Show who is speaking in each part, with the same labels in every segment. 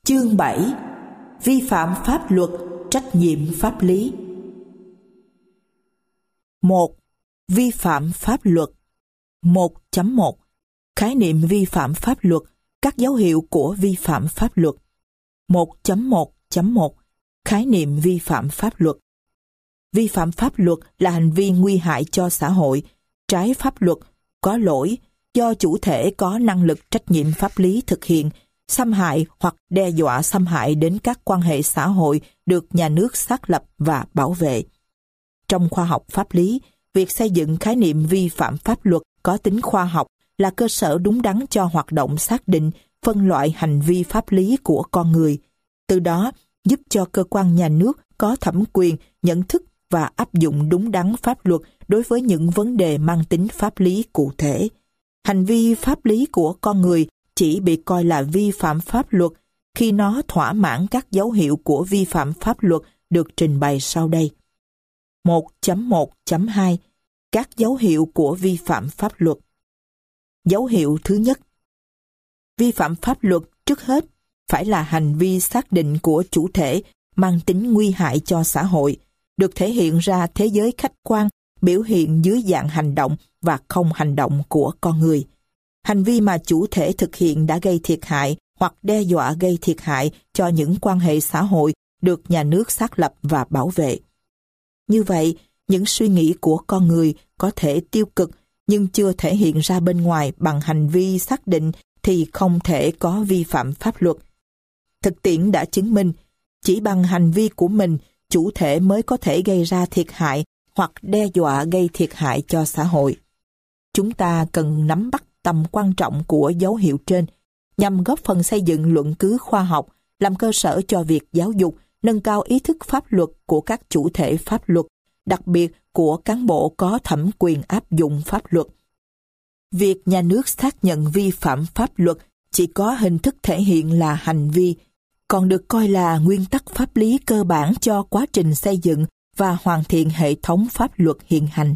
Speaker 1: Chương 7. Vi phạm pháp luật, trách nhiệm pháp lý. 1. Vi phạm pháp luật. 1.1. Khái niệm vi phạm pháp luật, các dấu hiệu của vi phạm pháp luật. 1.1.1. Khái niệm vi phạm pháp luật. Vi phạm pháp luật là hành vi nguy hại cho xã hội, trái pháp luật, có lỗi, do chủ thể có năng lực trách nhiệm pháp lý thực hiện, xâm hại hoặc đe dọa xâm hại đến các quan hệ xã hội được nhà nước xác lập và bảo vệ. Trong khoa học pháp lý, việc xây dựng khái niệm vi phạm pháp luật có tính khoa học là cơ sở đúng đắn cho hoạt động xác định, phân loại hành vi pháp lý của con người. Từ đó, giúp cho cơ quan nhà nước có thẩm quyền nhận thức và áp dụng đúng đắn pháp luật đối với những vấn đề mang tính pháp lý cụ thể. Hành vi pháp lý của con người chỉ bị coi là vi phạm pháp luật khi nó thỏa mãn các dấu hiệu của vi phạm pháp luật được trình bày sau đây. 1.1.2. Các dấu hiệu của vi phạm pháp luật. Dấu hiệu thứ nhất. Vi phạm pháp luật trước hết phải là hành vi xác định của chủ thể mang tính nguy hại cho xã hội, được thể hiện ra thế giới khách quan, biểu hiện dưới dạng hành động và không hành động của con người. Hành vi mà chủ thể thực hiện đã gây thiệt hại hoặc đe dọa gây thiệt hại cho những quan hệ xã hội được nhà nước xác lập và bảo vệ. Như vậy, những suy nghĩ của con người có thể tiêu cực nhưng chưa thể hiện ra bên ngoài bằng hành vi xác định thì không thể có vi phạm pháp luật. Thực tiễn đã chứng minh, chỉ bằng hành vi của mình, chủ thể mới có thể gây ra thiệt hại hoặc đe dọa gây thiệt hại cho xã hội. Chúng ta cần nắm bắt tầm quan trọng của dấu hiệu trên nhằm góp phần xây dựng luận cứ khoa học, làm cơ sở cho việc giáo dục, nâng cao ý thức pháp luật của các chủ thể pháp luật, đặc biệt của cán bộ có thẩm quyền áp dụng pháp luật. Việc nhà nước xác nhận vi phạm pháp luật chỉ có hình thức thể hiện là hành vi, còn được coi là nguyên tắc pháp lý cơ bản cho quá trình xây dựng và hoàn thiện hệ thống pháp luật hiện hành.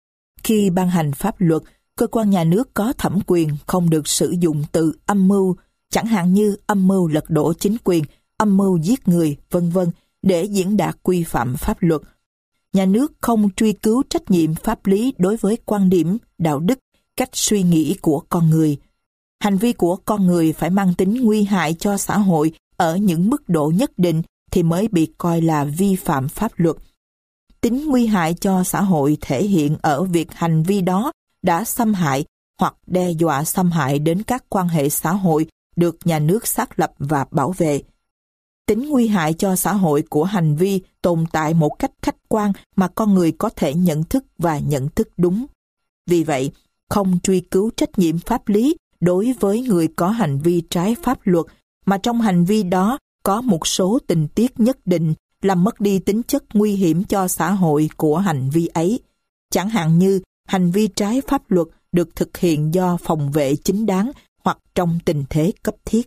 Speaker 1: Khi ban hành pháp luật, cơ quan nhà nước có thẩm quyền không được sử dụng từ âm mưu, chẳng hạn như âm mưu lật đổ chính quyền, âm mưu giết người, v.v. để diễn đạt quy phạm pháp luật. Nhà nước không truy cứu trách nhiệm pháp lý đối với quan điểm, đạo đức, cách suy nghĩ của con người. Hành vi của con người phải mang tính nguy hại cho xã hội ở những mức độ nhất định thì mới bị coi là vi phạm pháp luật. Tính nguy hại cho xã hội thể hiện ở việc hành vi đó đã xâm hại hoặc đe dọa xâm hại đến các quan hệ xã hội được nhà nước xác lập và bảo vệ. Tính nguy hại cho xã hội của hành vi tồn tại một cách khách quan mà con người có thể nhận thức và nhận thức đúng. Vì vậy, không truy cứu trách nhiệm pháp lý đối với người có hành vi trái pháp luật, mà trong hành vi đó có một số tình tiết nhất định làm mất đi tính chất nguy hiểm cho xã hội của hành vi ấy. Chẳng hạn như hành vi trái pháp luật được thực hiện do phòng vệ chính đáng hoặc trong tình thế cấp thiết.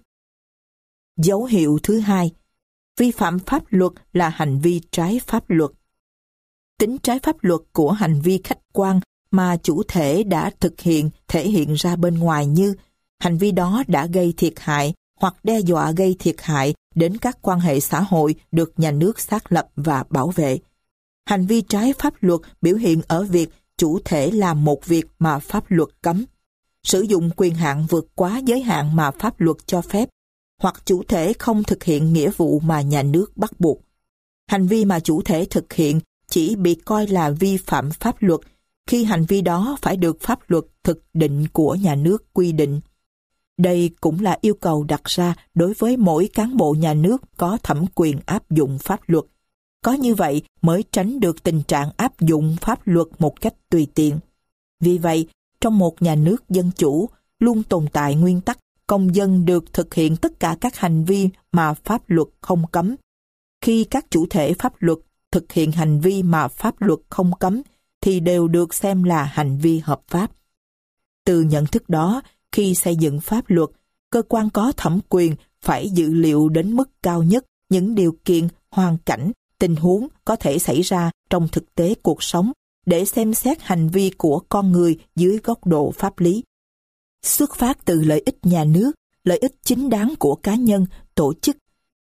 Speaker 1: Dấu hiệu thứ hai. Vi phạm pháp luật là hành vi trái pháp luật. Tính trái pháp luật của hành vi khách quan mà chủ thể đã thực hiện thể hiện ra bên ngoài như hành vi đó đã gây thiệt hại hoặc đe dọa gây thiệt hại đến các quan hệ xã hội được nhà nước xác lập và bảo vệ. Hành vi trái pháp luật biểu hiện ở việc chủ thể làm một việc mà pháp luật cấm, sử dụng quyền hạn vượt quá giới hạn mà pháp luật cho phép, hoặc chủ thể không thực hiện nghĩa vụ mà nhà nước bắt buộc. Hành vi mà chủ thể thực hiện chỉ bị coi là vi phạm pháp luật khi hành vi đó phải được pháp luật thực định của nhà nước quy định. Đây cũng là yêu cầu đặt ra đối với mỗi cán bộ nhà nước có thẩm quyền áp dụng pháp luật. Có như vậy mới tránh được tình trạng áp dụng pháp luật một cách tùy tiện. Vì vậy, trong một nhà nước dân chủ, luôn tồn tại nguyên tắc công dân được thực hiện tất cả các hành vi mà pháp luật không cấm. Khi các chủ thể pháp luật thực hiện hành vi mà pháp luật không cấm, thì đều được xem là hành vi hợp pháp. Từ nhận thức đó, khi xây dựng pháp luật, cơ quan có thẩm quyền phải dự liệu đến mức cao nhất những điều kiện, hoàn cảnh, tình huống có thể xảy ra trong thực tế cuộc sống để xem xét hành vi của con người dưới góc độ pháp lý. Xuất phát từ lợi ích nhà nước, lợi ích chính đáng của cá nhân, tổ chức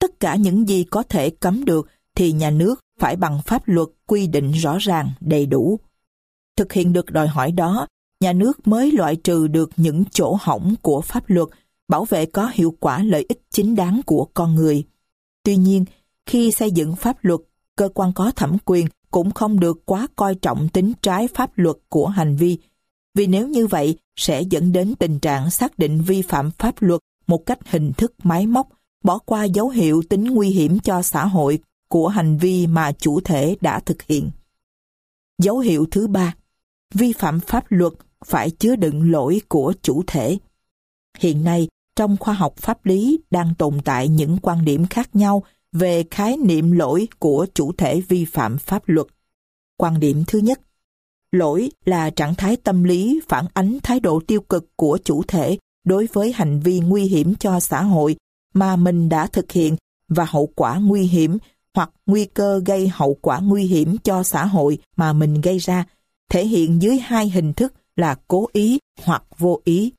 Speaker 1: Tất cả những gì có thể cấm được thì nhà nước phải bằng pháp luật quy định rõ ràng, đầy đủ. Thực hiện được đòi hỏi đó, nhà nước mới loại trừ được những chỗ hỏng của pháp luật, bảo vệ có hiệu quả lợi ích chính đáng của con người. Tuy nhiên, khi xây dựng pháp luật, cơ quan có thẩm quyền cũng không được quá coi trọng tính trái pháp luật của hành vi, vì nếu như vậy sẽ dẫn đến tình trạng xác định vi phạm pháp luật một cách hình thức máy móc, bỏ qua dấu hiệu tính nguy hiểm cho xã hội của hành vi mà chủ thể đã thực hiện. Dấu hiệu thứ ba, vi phạm pháp luật phải chứa đựng lỗi của chủ thể. Hiện nay, trong khoa học pháp lý đang tồn tại những quan điểm khác nhau về khái niệm lỗi của chủ thể vi phạm pháp luật. Quan điểm thứ nhất, lỗi là trạng thái tâm lý phản ánh thái độ tiêu cực của chủ thể đối với hành vi nguy hiểm cho xã hội mà mình đã thực hiện và hậu quả nguy hiểm hoặc nguy cơ gây hậu quả nguy hiểm cho xã hội mà mình gây ra, thể hiện dưới hai hình thức là cố ý hoặc vô ý.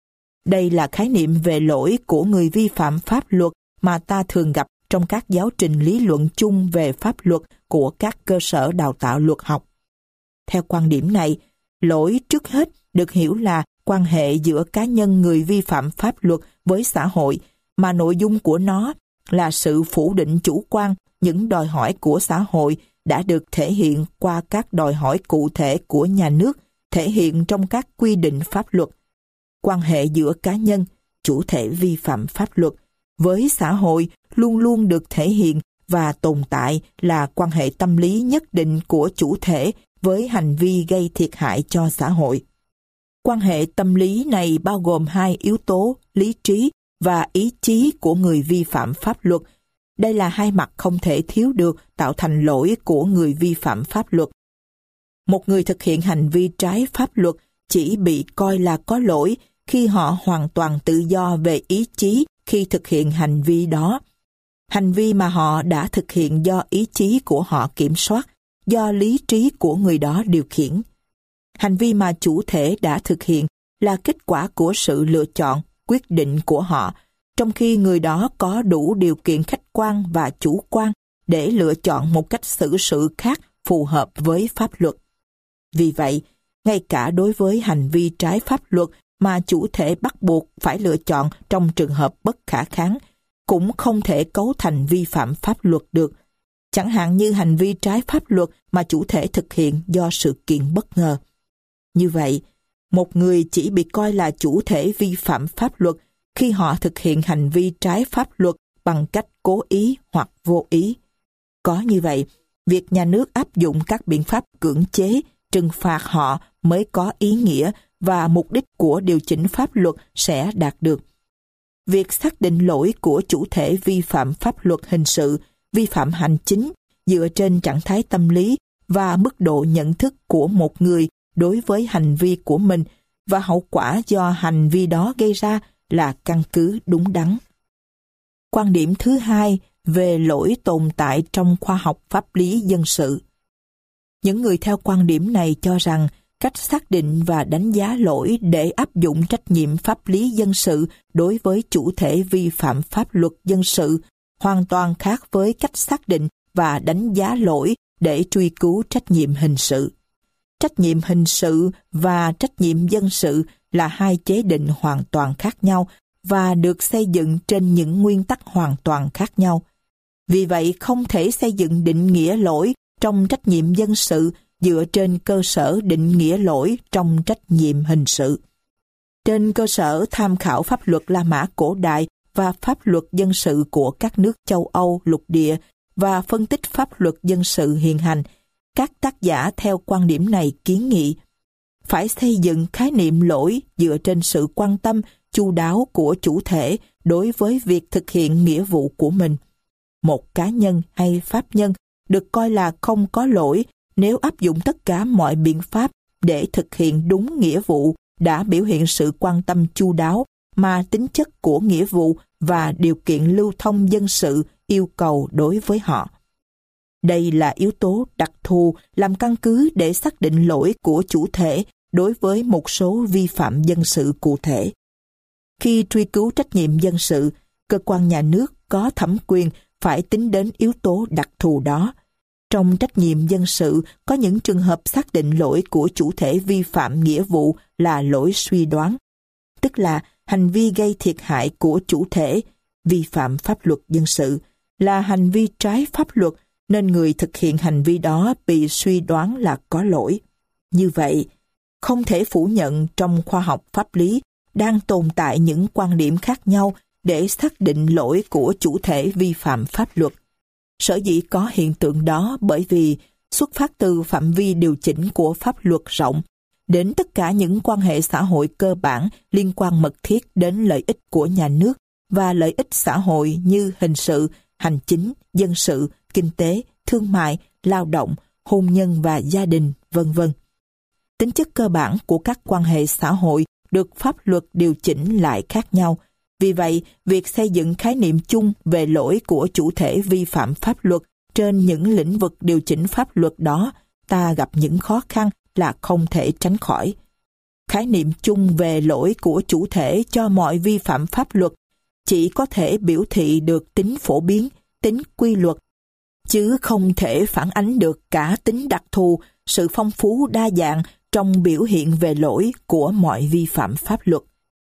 Speaker 1: Đây là khái niệm về lỗi của người vi phạm pháp luật mà ta thường gặp trong các giáo trình lý luận chung về pháp luật của các cơ sở đào tạo luật học. Theo quan điểm này, lỗi trước hết được hiểu là quan hệ giữa cá nhân người vi phạm pháp luật với xã hội, mà nội dung của nó là sự phủ định chủ quan những đòi hỏi của xã hội đã được thể hiện qua các đòi hỏi cụ thể của nhà nước, thể hiện trong các quy định pháp luật. Quan hệ giữa cá nhân, chủ thể vi phạm pháp luật, với xã hội luôn luôn được thể hiện và tồn tại là quan hệ tâm lý nhất định của chủ thể với hành vi gây thiệt hại cho xã hội. Quan hệ tâm lý này bao gồm hai yếu tố lý trí và ý chí của người vi phạm pháp luật. Đây là hai mặt không thể thiếu được tạo thành lỗi của người vi phạm pháp luật. Một người thực hiện hành vi trái pháp luật chỉ bị coi là có lỗi khi họ hoàn toàn tự do về ý chí khi thực hiện hành vi đó. Hành vi mà họ đã thực hiện do ý chí của họ kiểm soát, do lý trí của người đó điều khiển. Hành vi mà chủ thể đã thực hiện là kết quả của sự lựa chọn, quyết định của họ, trong khi người đó có đủ điều kiện khách quan và chủ quan để lựa chọn một cách xử sự khác phù hợp với pháp luật. Vì vậy, ngay cả đối với hành vi trái pháp luật mà chủ thể bắt buộc phải lựa chọn trong trường hợp bất khả kháng, cũng không thể cấu thành vi phạm pháp luật được. Chẳng hạn như hành vi trái pháp luật mà chủ thể thực hiện do sự kiện bất ngờ. Như vậy, một người chỉ bị coi là chủ thể vi phạm pháp luật khi họ thực hiện hành vi trái pháp luật bằng cách cố ý hoặc vô ý. Có như vậy, việc nhà nước áp dụng các biện pháp cưỡng chế, trừng phạt họ mới có ý nghĩa và mục đích của điều chỉnh pháp luật sẽ đạt được. Việc xác định lỗi của chủ thể vi phạm pháp luật hình sự, vi phạm hành chính dựa trên trạng thái tâm lý và mức độ nhận thức của một người đối với hành vi của mình và hậu quả do hành vi đó gây ra là căn cứ đúng đắn. Quan điểm thứ hai về lỗi tồn tại trong khoa học pháp lý dân sự. Những người theo quan điểm này cho rằng cách xác định và đánh giá lỗi để áp dụng trách nhiệm pháp lý dân sự đối với chủ thể vi phạm pháp luật dân sự hoàn toàn khác với cách xác định và đánh giá lỗi để truy cứu trách nhiệm hình sự. Trách nhiệm hình sự và trách nhiệm dân sự là hai chế định hoàn toàn khác nhau và được xây dựng trên những nguyên tắc hoàn toàn khác nhau. Vì vậy, không thể xây dựng định nghĩa lỗi trong trách nhiệm dân sự dựa trên cơ sở định nghĩa lỗi trong trách nhiệm hình sự. Trên cơ sở tham khảo pháp luật La Mã cổ đại và pháp luật dân sự của các nước châu Âu lục địa và phân tích pháp luật dân sự hiện hành, các tác giả theo quan điểm này kiến nghị phải xây dựng khái niệm lỗi dựa trên sự quan tâm chu đáo của chủ thể đối với việc thực hiện nghĩa vụ của mình. Một cá nhân hay pháp nhân được coi là không có lỗi nếu áp dụng tất cả mọi biện pháp để thực hiện đúng nghĩa vụ đã biểu hiện sự quan tâm chu đáo mà tính chất của nghĩa vụ và điều kiện lưu thông dân sự yêu cầu đối với họ. Đây là yếu tố đặc thù làm căn cứ để xác định lỗi của chủ thể đối với một số vi phạm dân sự cụ thể. Khi truy cứu trách nhiệm dân sự, cơ quan nhà nước có thẩm quyền phải tính đến yếu tố đặc thù đó. Trong trách nhiệm dân sự, có những trường hợp xác định lỗi của chủ thể vi phạm nghĩa vụ là lỗi suy đoán, tức là hành vi gây thiệt hại của chủ thể, vi phạm pháp luật dân sự, là hành vi trái pháp luật, nên người thực hiện hành vi đó bị suy đoán là có lỗi. Như vậy, không thể phủ nhận trong khoa học pháp lý đang tồn tại những quan điểm khác nhau để xác định lỗi của chủ thể vi phạm pháp luật. Sở dĩ có hiện tượng đó bởi vì xuất phát từ phạm vi điều chỉnh của pháp luật rộng đến tất cả những quan hệ xã hội cơ bản liên quan mật thiết đến lợi ích của nhà nước và lợi ích xã hội như hình sự, hành chính, dân sự, kinh tế, thương mại, lao động, hôn nhân và gia đình, vân vân. Tính chất cơ bản của các quan hệ xã hội được pháp luật điều chỉnh lại khác nhau. Vì vậy, việc xây dựng khái niệm chung về lỗi của chủ thể vi phạm pháp luật trên những lĩnh vực điều chỉnh pháp luật đó, ta gặp những khó khăn là không thể tránh khỏi. Khái niệm chung về lỗi của chủ thể cho mọi vi phạm pháp luật chỉ có thể biểu thị được tính phổ biến, tính quy luật, chứ không thể phản ánh được cả tính đặc thù, sự phong phú đa dạng trong biểu hiện về lỗi của mọi vi phạm pháp luật.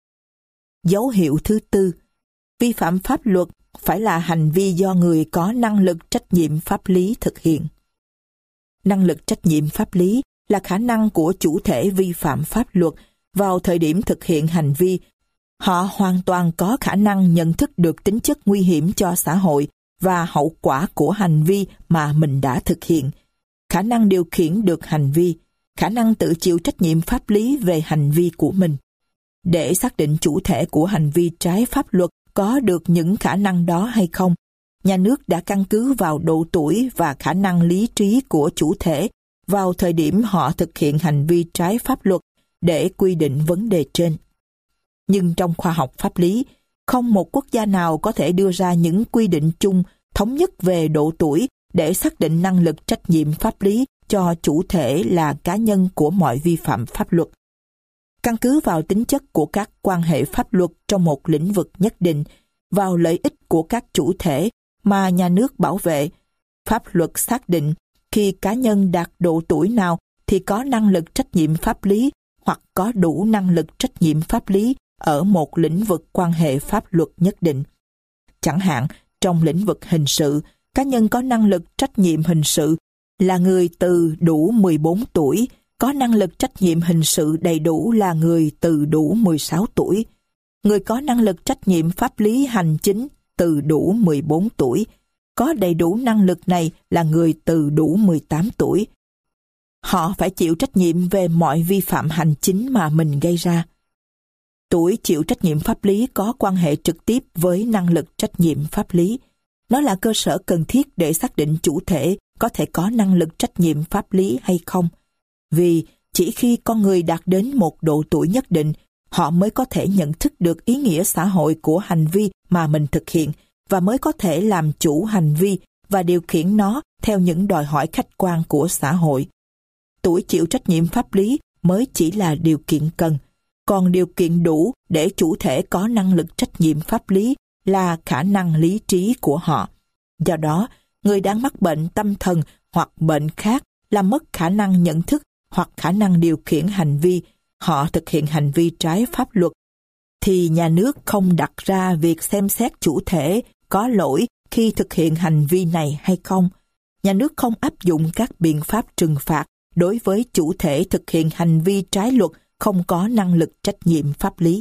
Speaker 1: Dấu hiệu thứ tư, vi phạm pháp luật phải là hành vi do người có năng lực trách nhiệm pháp lý thực hiện. Năng lực trách nhiệm pháp lý là khả năng của chủ thể vi phạm pháp luật vào thời điểm thực hiện hành vi. Họ hoàn toàn có khả năng nhận thức được tính chất nguy hiểm cho xã hội và hậu quả của hành vi mà mình đã thực hiện, khả năng điều khiển được hành vi, khả năng tự chịu trách nhiệm pháp lý về hành vi của mình. Để xác định chủ thể của hành vi trái pháp luật có được những khả năng đó hay không, nhà nước đã căn cứ vào độ tuổi và khả năng lý trí của chủ thể vào thời điểm họ thực hiện hành vi trái pháp luật để quy định vấn đề trên. Nhưng trong khoa học pháp lý, không một quốc gia nào có thể đưa ra những quy định chung thống nhất về độ tuổi để xác định năng lực trách nhiệm pháp lý cho chủ thể là cá nhân của mọi vi phạm pháp luật. Căn cứ vào tính chất của các quan hệ pháp luật trong một lĩnh vực nhất định, vào lợi ích của các chủ thể mà nhà nước bảo vệ, pháp luật xác định khi cá nhân đạt độ tuổi nào thì có năng lực trách nhiệm pháp lý hoặc có đủ năng lực trách nhiệm pháp lý ở một lĩnh vực quan hệ pháp luật nhất định. Chẳng hạn, trong lĩnh vực hình sự, cá nhân có năng lực trách nhiệm hình sự là người từ đủ 14 tuổi, có năng lực trách nhiệm hình sự đầy đủ là người từ đủ 16 tuổi. Người có năng lực trách nhiệm pháp lý hành chính từ đủ 14 tuổi, có đầy đủ năng lực này là người từ đủ 18 tuổi. Họ phải chịu trách nhiệm về mọi vi phạm hành chính mà mình gây ra. Tuổi chịu trách nhiệm pháp lý có quan hệ trực tiếp với năng lực trách nhiệm pháp lý. Nó là cơ sở cần thiết để xác định chủ thể có thể có năng lực trách nhiệm pháp lý hay không. Vì chỉ khi con người đạt đến một độ tuổi nhất định, họ mới có thể nhận thức được ý nghĩa xã hội của hành vi mà mình thực hiện và mới có thể làm chủ hành vi và điều khiển nó theo những đòi hỏi khách quan của xã hội. Tuổi chịu trách nhiệm pháp lý mới chỉ là điều kiện cần, còn điều kiện đủ để chủ thể có năng lực trách nhiệm pháp lý là khả năng lý trí của họ. Do đó, người đang mắc bệnh tâm thần hoặc bệnh khác làm mất khả năng nhận thức hoặc khả năng điều khiển hành vi, họ thực hiện hành vi trái pháp luật, thì nhà nước không đặt ra việc xem xét chủ thể có lỗi khi thực hiện hành vi này hay không. Nhà nước không áp dụng các biện pháp trừng phạt đối với chủ thể thực hiện hành vi trái luật không có năng lực trách nhiệm pháp lý.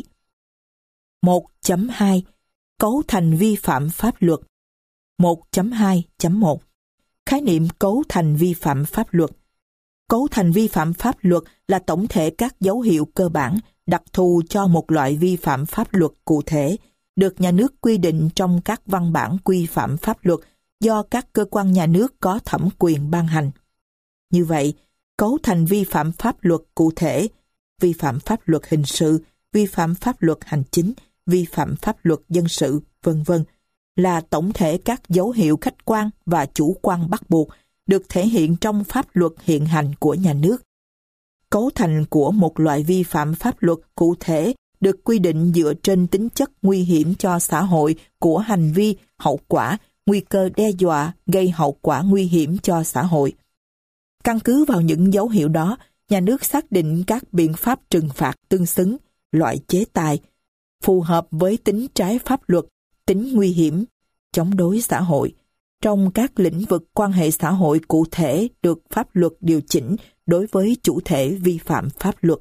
Speaker 1: 1.2 Cấu thành vi phạm pháp luật. 1.2.1 Khái niệm cấu thành vi phạm pháp luật. Cấu thành vi phạm pháp luật là tổng thể các dấu hiệu cơ bản đặc thù cho một loại vi phạm pháp luật cụ thể, được nhà nước quy định trong các văn bản quy phạm pháp luật do các cơ quan nhà nước có thẩm quyền ban hành. Như vậy, cấu thành vi phạm pháp luật cụ thể, vi phạm pháp luật hình sự, vi phạm pháp luật hành chính, vi phạm pháp luật dân sự, v.v. là tổng thể các dấu hiệu khách quan và chủ quan bắt buộc được thể hiện trong pháp luật hiện hành của nhà nước. Cấu thành của một loại vi phạm pháp luật cụ thể được quy định dựa trên tính chất nguy hiểm cho xã hội của hành vi, hậu quả, nguy cơ đe dọa gây hậu quả nguy hiểm cho xã hội. Căn cứ vào những dấu hiệu đó, nhà nước xác định các biện pháp trừng phạt tương xứng, loại chế tài, phù hợp với tính trái pháp luật, tính nguy hiểm, chống đối xã hội, trong các lĩnh vực quan hệ xã hội cụ thể được pháp luật điều chỉnh đối với chủ thể vi phạm pháp luật.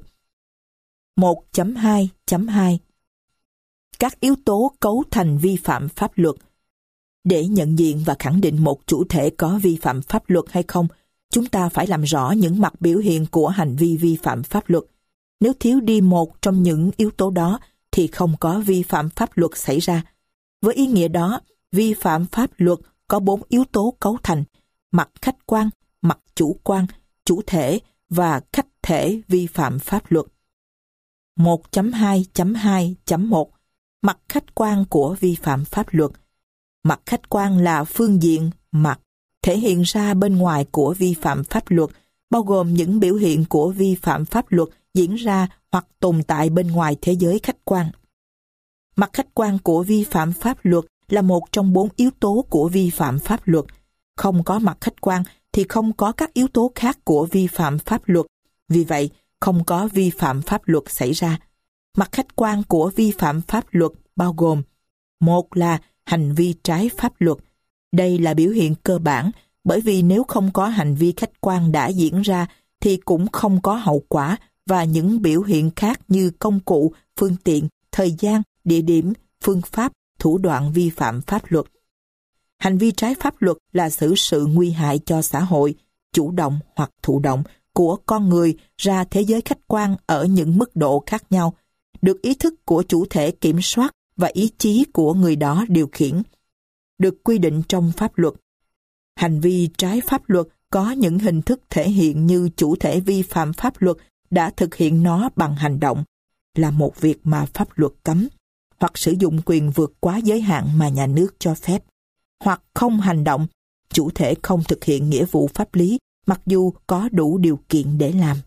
Speaker 1: 1.2.2 Các yếu tố cấu thành vi phạm pháp luật. Để nhận diện và khẳng định một chủ thể có vi phạm pháp luật hay không, chúng ta phải làm rõ những mặt biểu hiện của hành vi vi phạm pháp luật. Nếu thiếu đi một trong những yếu tố đó, thì không có vi phạm pháp luật xảy ra. Với ý nghĩa đó, vi phạm pháp luật có 4 yếu tố cấu thành: mặt khách quan, mặt chủ quan, chủ thể và khách thể vi phạm pháp luật. 1.2.2.1 Mặt khách quan của vi phạm pháp luật. Mặt khách quan là phương diện, mặt, thể hiện ra bên ngoài của vi phạm pháp luật, bao gồm những biểu hiện của vi phạm pháp luật diễn ra hoặc tồn tại bên ngoài thế giới khách quan. Mặt khách quan của vi phạm pháp luật là một trong 4 yếu tố của vi phạm pháp luật. Không có mặt khách quan thì không có các yếu tố khác của vi phạm pháp luật. Vì vậy, không có vi phạm pháp luật xảy ra. Mặt khách quan của vi phạm pháp luật bao gồm: một là hành vi trái pháp luật. Đây là biểu hiện cơ bản, bởi vì nếu không có hành vi khách quan đã diễn ra thì cũng không có hậu quả và những biểu hiện khác như công cụ, phương tiện, thời gian, địa điểm, phương pháp, thủ đoạn vi phạm pháp luật. Hành vi trái pháp luật là xử sự nguy hại cho xã hội, chủ động hoặc thụ động, của con người ra thế giới khách quan ở những mức độ khác nhau, được ý thức của chủ thể kiểm soát và ý chí của người đó điều khiển, được quy định trong pháp luật. Hành vi trái pháp luật có những hình thức thể hiện như chủ thể vi phạm pháp luật đã thực hiện nó bằng hành động, là một việc mà pháp luật cấm, hoặc sử dụng quyền vượt quá giới hạn mà nhà nước cho phép, hoặc không hành động, chủ thể không thực hiện nghĩa vụ pháp lý mặc dù có đủ điều kiện để làm.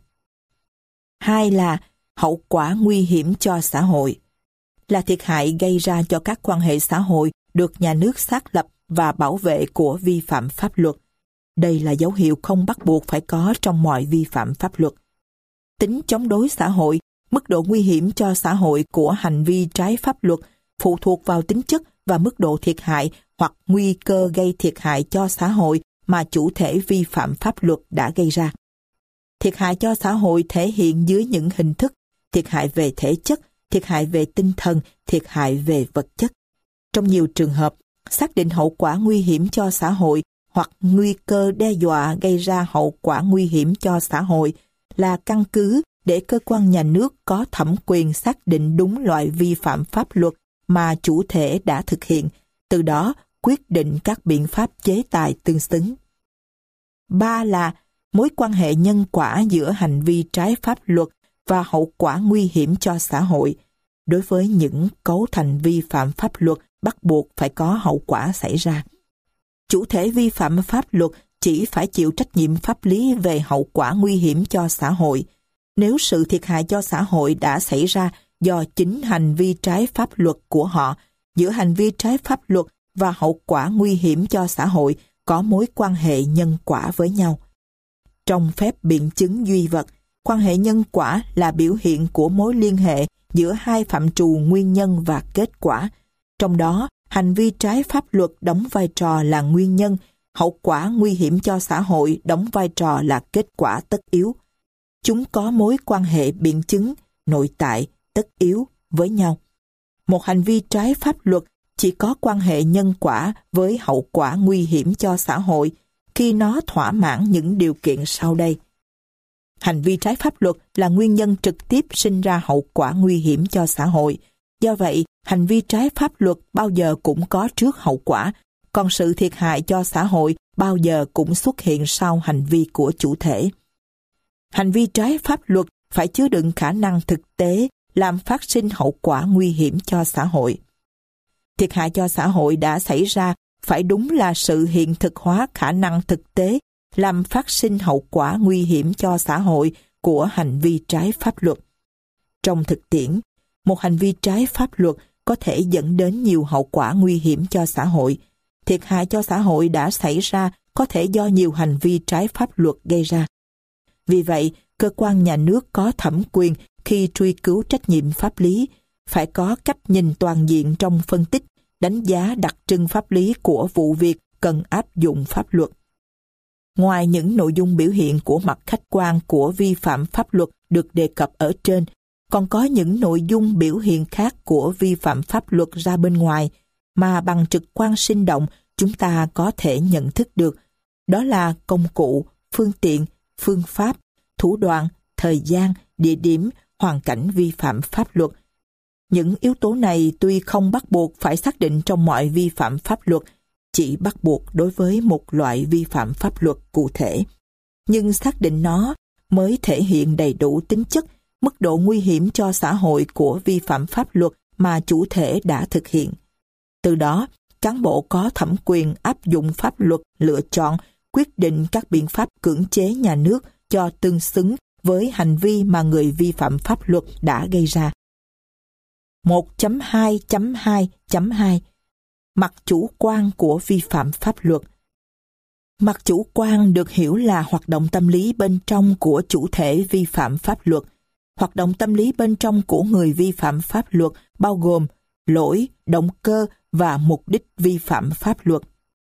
Speaker 1: Hai là hậu quả nguy hiểm cho xã hội, là thiệt hại gây ra cho các quan hệ xã hội được nhà nước xác lập và bảo vệ của vi phạm pháp luật. Đây là dấu hiệu không bắt buộc phải có trong mọi vi phạm pháp luật. Tính chống đối xã hội, mức độ nguy hiểm cho xã hội của hành vi trái pháp luật phụ thuộc vào tính chất và mức độ thiệt hại hoặc nguy cơ gây thiệt hại cho xã hội mà chủ thể vi phạm pháp luật đã gây ra. Thiệt hại cho xã hội thể hiện dưới những hình thức: thiệt hại về thể chất, thiệt hại về tinh thần, thiệt hại về vật chất. Trong nhiều trường hợp, xác định hậu quả nguy hiểm cho xã hội hoặc nguy cơ đe dọa gây ra hậu quả nguy hiểm cho xã hội là căn cứ để cơ quan nhà nước có thẩm quyền xác định đúng loại vi phạm pháp luật mà chủ thể đã thực hiện, từ đó quyết định các biện pháp chế tài tương xứng. Ba là mối quan hệ nhân quả giữa hành vi trái pháp luật và hậu quả nguy hiểm cho xã hội. Đối với những cấu thành vi phạm pháp luật bắt buộc phải có hậu quả xảy ra. Chủ thể vi phạm pháp luật chỉ phải chịu trách nhiệm pháp lý về hậu quả nguy hiểm cho xã hội. Nếu sự thiệt hại cho xã hội đã xảy ra do chính hành vi trái pháp luật của họ, giữa hành vi trái pháp luật và hậu quả nguy hiểm cho xã hội có mối quan hệ nhân quả với nhau. Trong phép biện chứng duy vật, quan hệ nhân quả là biểu hiện của mối liên hệ giữa hai phạm trù nguyên nhân và kết quả. Trong đó, hành vi trái pháp luật đóng vai trò là nguyên nhân, hậu quả nguy hiểm cho xã hội đóng vai trò là kết quả tất yếu. Chúng có mối quan hệ biện chứng, nội tại, tất yếu với nhau. Một hành vi trái pháp luật chỉ có quan hệ nhân quả với hậu quả nguy hiểm cho xã hội khi nó thỏa mãn những điều kiện sau đây. Hành vi trái pháp luật là nguyên nhân trực tiếp sinh ra hậu quả nguy hiểm cho xã hội. Do vậy, hành vi trái pháp luật bao giờ cũng có trước hậu quả, còn sự thiệt hại cho xã hội bao giờ cũng xuất hiện sau hành vi của chủ thể. Hành vi trái pháp luật phải chứa đựng khả năng thực tế làm phát sinh hậu quả nguy hiểm cho xã hội. Thiệt hại cho xã hội đã xảy ra phải đúng là sự hiện thực hóa khả năng thực tế làm phát sinh hậu quả nguy hiểm cho xã hội của hành vi trái pháp luật. Trong thực tiễn, Một hành vi trái pháp luật có thể dẫn đến nhiều hậu quả nguy hiểm cho xã hội. Thiệt hại cho xã hội đã xảy ra có thể do nhiều hành vi trái pháp luật gây ra. Vì vậy, cơ quan nhà nước có thẩm quyền khi truy cứu trách nhiệm pháp lý phải có cách nhìn toàn diện trong phân tích, đánh giá đặc trưng pháp lý của vụ việc cần áp dụng pháp luật. Ngoài những nội dung biểu hiện của mặt khách quan của vi phạm pháp luật được đề cập ở trên, còn có những nội dung biểu hiện khác của vi phạm pháp luật ra bên ngoài mà bằng trực quan sinh động chúng ta có thể nhận thức được. Đó là công cụ, phương tiện, phương pháp, thủ đoạn, thời gian, địa điểm, hoàn cảnh vi phạm pháp luật. Những yếu tố này tuy không bắt buộc phải xác định trong mọi vi phạm pháp luật, chỉ bắt buộc đối với một loại vi phạm pháp luật cụ thể. Nhưng xác định nó mới thể hiện đầy đủ tính chất, mức độ nguy hiểm cho xã hội của vi phạm pháp luật mà chủ thể đã thực hiện. Từ đó, cán bộ có thẩm quyền áp dụng pháp luật lựa chọn, quyết định các biện pháp cưỡng chế nhà nước cho tương xứng với hành vi mà người vi phạm pháp luật đã gây ra. 1.2.2.2 Mặt chủ quan của vi phạm pháp luật. Mặt chủ quan được hiểu là hoạt động tâm lý bên trong của chủ thể vi phạm pháp luật. Hoạt động tâm lý bên trong của người vi phạm pháp luật bao gồm lỗi, động cơ và mục đích vi phạm pháp luật.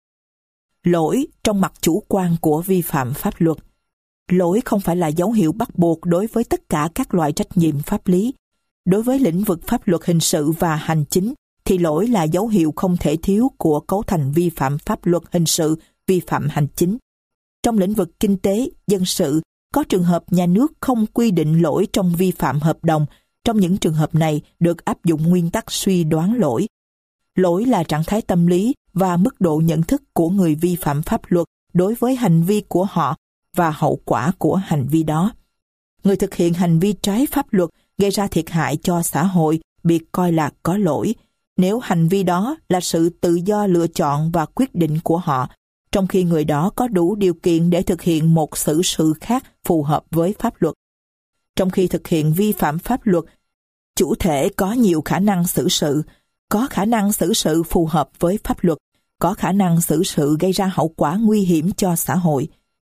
Speaker 1: Lỗi trong mặt chủ quan của vi phạm pháp luật. Lỗi không phải là dấu hiệu bắt buộc đối với tất cả các loại trách nhiệm pháp lý. Đối với lĩnh vực pháp luật hình sự và hành chính, thì lỗi là dấu hiệu không thể thiếu của cấu thành vi phạm pháp luật hình sự, vi phạm hành chính. Trong lĩnh vực kinh tế, dân sự, có trường hợp nhà nước không quy định lỗi trong vi phạm hợp đồng. Trong những trường hợp này được áp dụng nguyên tắc suy đoán lỗi. Lỗi là trạng thái tâm lý và mức độ nhận thức của người vi phạm pháp luật đối với hành vi của họ và hậu quả của hành vi đó. Người thực hiện hành vi trái pháp luật gây ra thiệt hại cho xã hội bị coi là có lỗi nếu hành vi đó là sự tự do lựa chọn và quyết định của họ, trong khi người đó có đủ điều kiện để thực hiện một xử sự khác phù hợp với pháp luật. Trong khi thực hiện vi phạm pháp luật, chủ thể có nhiều khả năng xử sự, có khả năng xử sự phù hợp với pháp luật, có khả năng xử sự gây ra hậu quả nguy hiểm cho xã hội.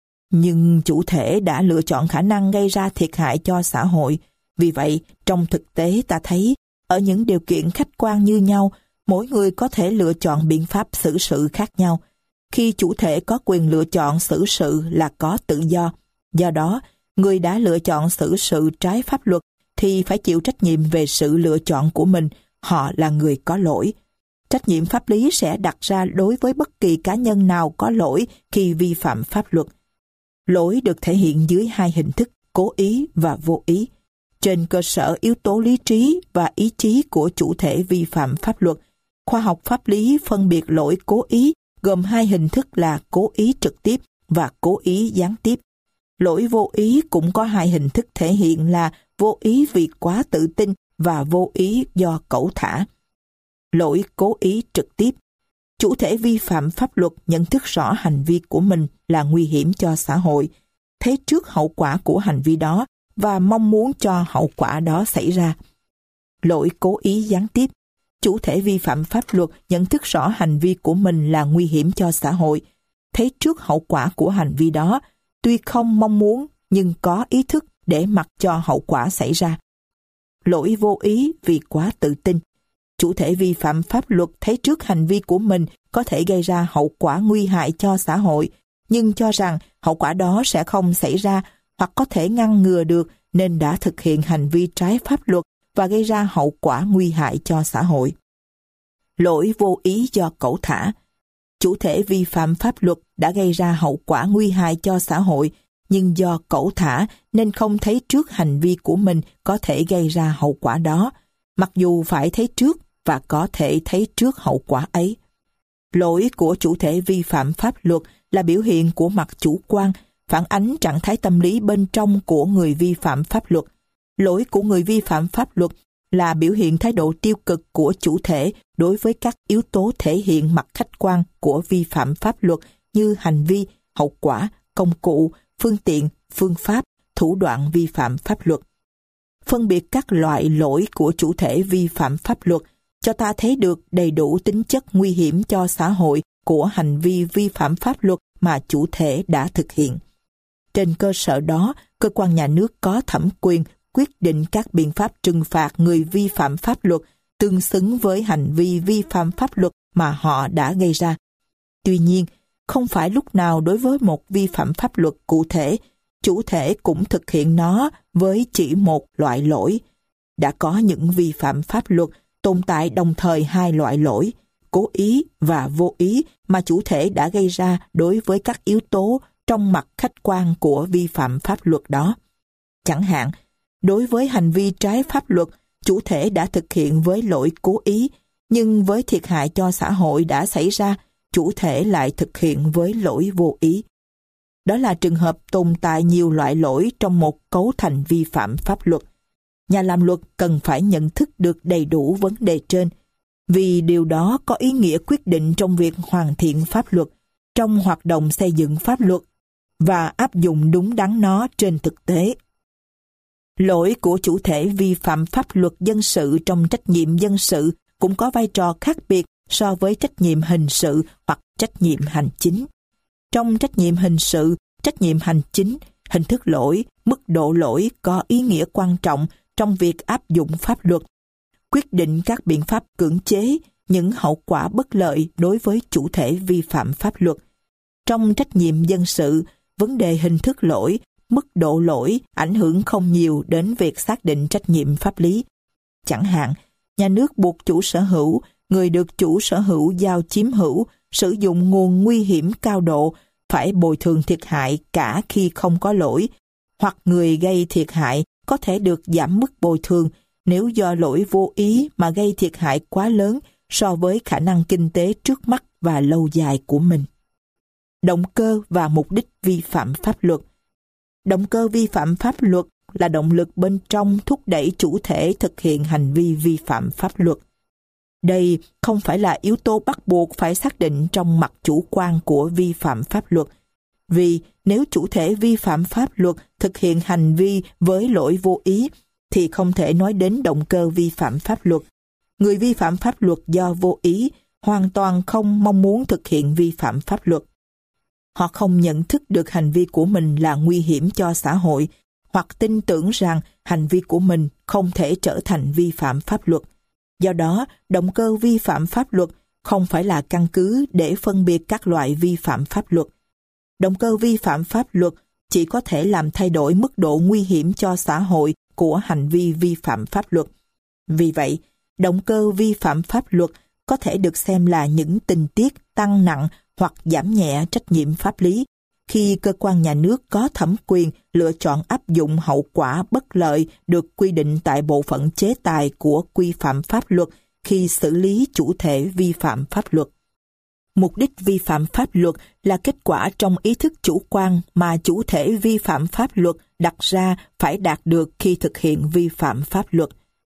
Speaker 1: Nhưng chủ thể đã lựa chọn khả năng gây ra thiệt hại cho xã hội. Vì vậy, trong thực tế ta thấy, ở những điều kiện khách quan như nhau, mỗi người có thể lựa chọn biện pháp xử sự khác nhau. Khi chủ thể có quyền lựa chọn xử sự là có tự do. Do đó, người đã lựa chọn xử sự trái pháp luật thì phải chịu trách nhiệm về sự lựa chọn của mình. Họ là người có lỗi. Trách nhiệm pháp lý sẽ đặt ra đối với bất kỳ cá nhân nào có lỗi khi vi phạm pháp luật. Lỗi được thể hiện dưới hai hình thức, cố ý và vô ý. Trên cơ sở yếu tố lý trí và ý chí của chủ thể vi phạm pháp luật, khoa học pháp lý phân biệt lỗi cố ý gồm hai hình thức là cố ý trực tiếp và cố ý gián tiếp. Lỗi vô ý cũng có hai hình thức thể hiện là vô ý vì quá tự tin và vô ý do cẩu thả. Lỗi cố ý trực tiếp. Chủ thể vi phạm pháp luật nhận thức rõ hành vi của mình là nguy hiểm cho xã hội, thấy trước hậu quả của hành vi đó và mong muốn cho hậu quả đó xảy ra. Lỗi cố ý gián tiếp. Chủ thể vi phạm pháp luật nhận thức rõ hành vi của mình là nguy hiểm cho xã hội, thấy trước hậu quả của hành vi đó, tuy không mong muốn nhưng có ý thức để mặc cho hậu quả xảy ra. Lỗi vô ý vì quá tự tin. Chủ thể vi phạm pháp luật thấy trước hành vi của mình có thể gây ra hậu quả nguy hại cho xã hội, nhưng cho rằng hậu quả đó sẽ không xảy ra hoặc có thể ngăn ngừa được nên đã thực hiện hành vi trái pháp luật và gây ra hậu quả nguy hại cho xã hội. Lỗi vô ý do cẩu thả. Chủ thể vi phạm pháp luật đã gây ra hậu quả nguy hại cho xã hội, nhưng do cẩu thả nên không thấy trước hành vi của mình có thể gây ra hậu quả đó, mặc dù phải thấy trước và có thể thấy trước hậu quả ấy. Lỗi của chủ thể vi phạm pháp luật là biểu hiện của mặt chủ quan, phản ánh trạng thái tâm lý bên trong của người vi phạm pháp luật. Lỗi của người vi phạm pháp luật là biểu hiện thái độ tiêu cực của chủ thể đối với các yếu tố thể hiện mặt khách quan của vi phạm pháp luật như hành vi, hậu quả, công cụ, phương tiện, phương pháp, thủ đoạn vi phạm pháp luật. phân biệt các loại lỗi của chủ thể vi phạm pháp luật cho ta thấy được đầy đủ tính chất nguy hiểm cho xã hội của hành vi vi phạm pháp luật mà chủ thể đã thực hiện. Trên cơ sở đó, cơ quan nhà nước có thẩm quyền quyết định các biện pháp trừng phạt người vi phạm pháp luật tương xứng với hành vi vi phạm pháp luật mà họ đã gây ra. Tuy nhiên, không phải lúc nào đối với một vi phạm pháp luật cụ thể, chủ thể cũng thực hiện nó với chỉ một loại lỗi. Đã có những vi phạm pháp luật tồn tại đồng thời hai loại lỗi, cố ý và vô ý mà chủ thể đã gây ra đối với các yếu tố trong mặt khách quan của vi phạm pháp luật đó. Chẳng hạn, đối với hành vi trái pháp luật, chủ thể đã thực hiện với lỗi cố ý, nhưng với thiệt hại cho xã hội đã xảy ra, chủ thể lại thực hiện với lỗi vô ý. Đó là trường hợp tồn tại nhiều loại lỗi trong một cấu thành vi phạm pháp luật. Nhà làm luật cần phải nhận thức được đầy đủ vấn đề trên, vì điều đó có ý nghĩa quyết định trong việc hoàn thiện pháp luật, trong hoạt động xây dựng pháp luật và áp dụng đúng đắn nó trên thực tế. Lỗi của chủ thể vi phạm pháp luật dân sự trong trách nhiệm dân sự cũng có vai trò khác biệt so với trách nhiệm hình sự hoặc trách nhiệm hành chính. Trong trách nhiệm hình sự, trách nhiệm hành chính, hình thức lỗi, mức độ lỗi có ý nghĩa quan trọng trong việc áp dụng pháp luật, quyết định các biện pháp cưỡng chế, những hậu quả bất lợi đối với chủ thể vi phạm pháp luật. Trong trách nhiệm dân sự, vấn đề hình thức lỗi, mức độ lỗi ảnh hưởng không nhiều đến việc xác định trách nhiệm pháp lý. Chẳng hạn, nhà nước buộc chủ sở hữu, người được chủ sở hữu giao chiếm hữu, sử dụng nguồn nguy hiểm cao độ, phải bồi thường thiệt hại cả khi không có lỗi, hoặc người gây thiệt hại có thể được giảm mức bồi thường nếu do lỗi vô ý mà gây thiệt hại quá lớn so với khả năng kinh tế trước mắt và lâu dài của mình. Động cơ và mục đích vi phạm pháp luật. Động cơ vi phạm pháp luật là động lực bên trong thúc đẩy chủ thể thực hiện hành vi vi phạm pháp luật. Đây không phải là yếu tố bắt buộc phải xác định trong mặt chủ quan của vi phạm pháp luật, vì nếu chủ thể vi phạm pháp luật thực hiện hành vi với lỗi vô ý, thì không thể nói đến động cơ vi phạm pháp luật. Người vi phạm pháp luật do vô ý hoàn toàn không mong muốn thực hiện vi phạm pháp luật. Họ không nhận thức được hành vi của mình là nguy hiểm cho xã hội, hoặc tin tưởng rằng hành vi của mình không thể trở thành vi phạm pháp luật. Do đó, động cơ vi phạm pháp luật không phải là căn cứ để phân biệt các loại vi phạm pháp luật. Động cơ vi phạm pháp luật chỉ có thể làm thay đổi mức độ nguy hiểm cho xã hội của hành vi vi phạm pháp luật. Vì vậy, động cơ vi phạm pháp luật có thể được xem là những tình tiết tăng nặng hoặc giảm nhẹ trách nhiệm pháp lý khi cơ quan nhà nước có thẩm quyền lựa chọn áp dụng hậu quả bất lợi được quy định tại bộ phận chế tài của quy phạm pháp luật khi xử lý chủ thể vi phạm pháp luật. Mục đích vi phạm pháp luật là kết quả trong ý thức chủ quan mà chủ thể vi phạm pháp luật đặt ra phải đạt được khi thực hiện vi phạm pháp luật.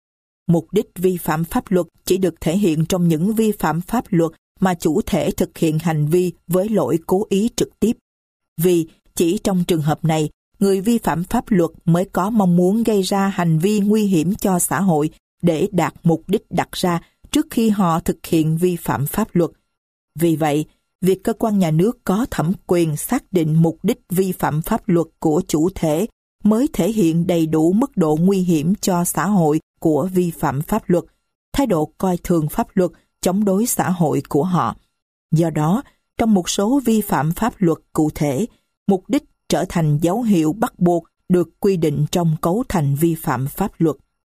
Speaker 1: Mục đích vi phạm pháp luật chỉ được thể hiện trong những vi phạm pháp luật mà chủ thể thực hiện hành vi với lỗi cố ý trực tiếp. Vì chỉ trong trường hợp này, người vi phạm pháp luật mới có mong muốn gây ra hành vi nguy hiểm cho xã hội để đạt mục đích đặt ra trước khi họ thực hiện vi phạm pháp luật. Vì vậy, việc cơ quan nhà nước có thẩm quyền xác định mục đích vi phạm pháp luật của chủ thể mới thể hiện đầy đủ mức độ nguy hiểm cho xã hội của vi phạm pháp luật, thái độ coi thường pháp luật, chống đối xã hội của họ. Do đó, trong một số vi phạm pháp luật cụ thể, mục đích trở thành dấu hiệu bắt buộc được quy định trong cấu thành vi phạm pháp luật.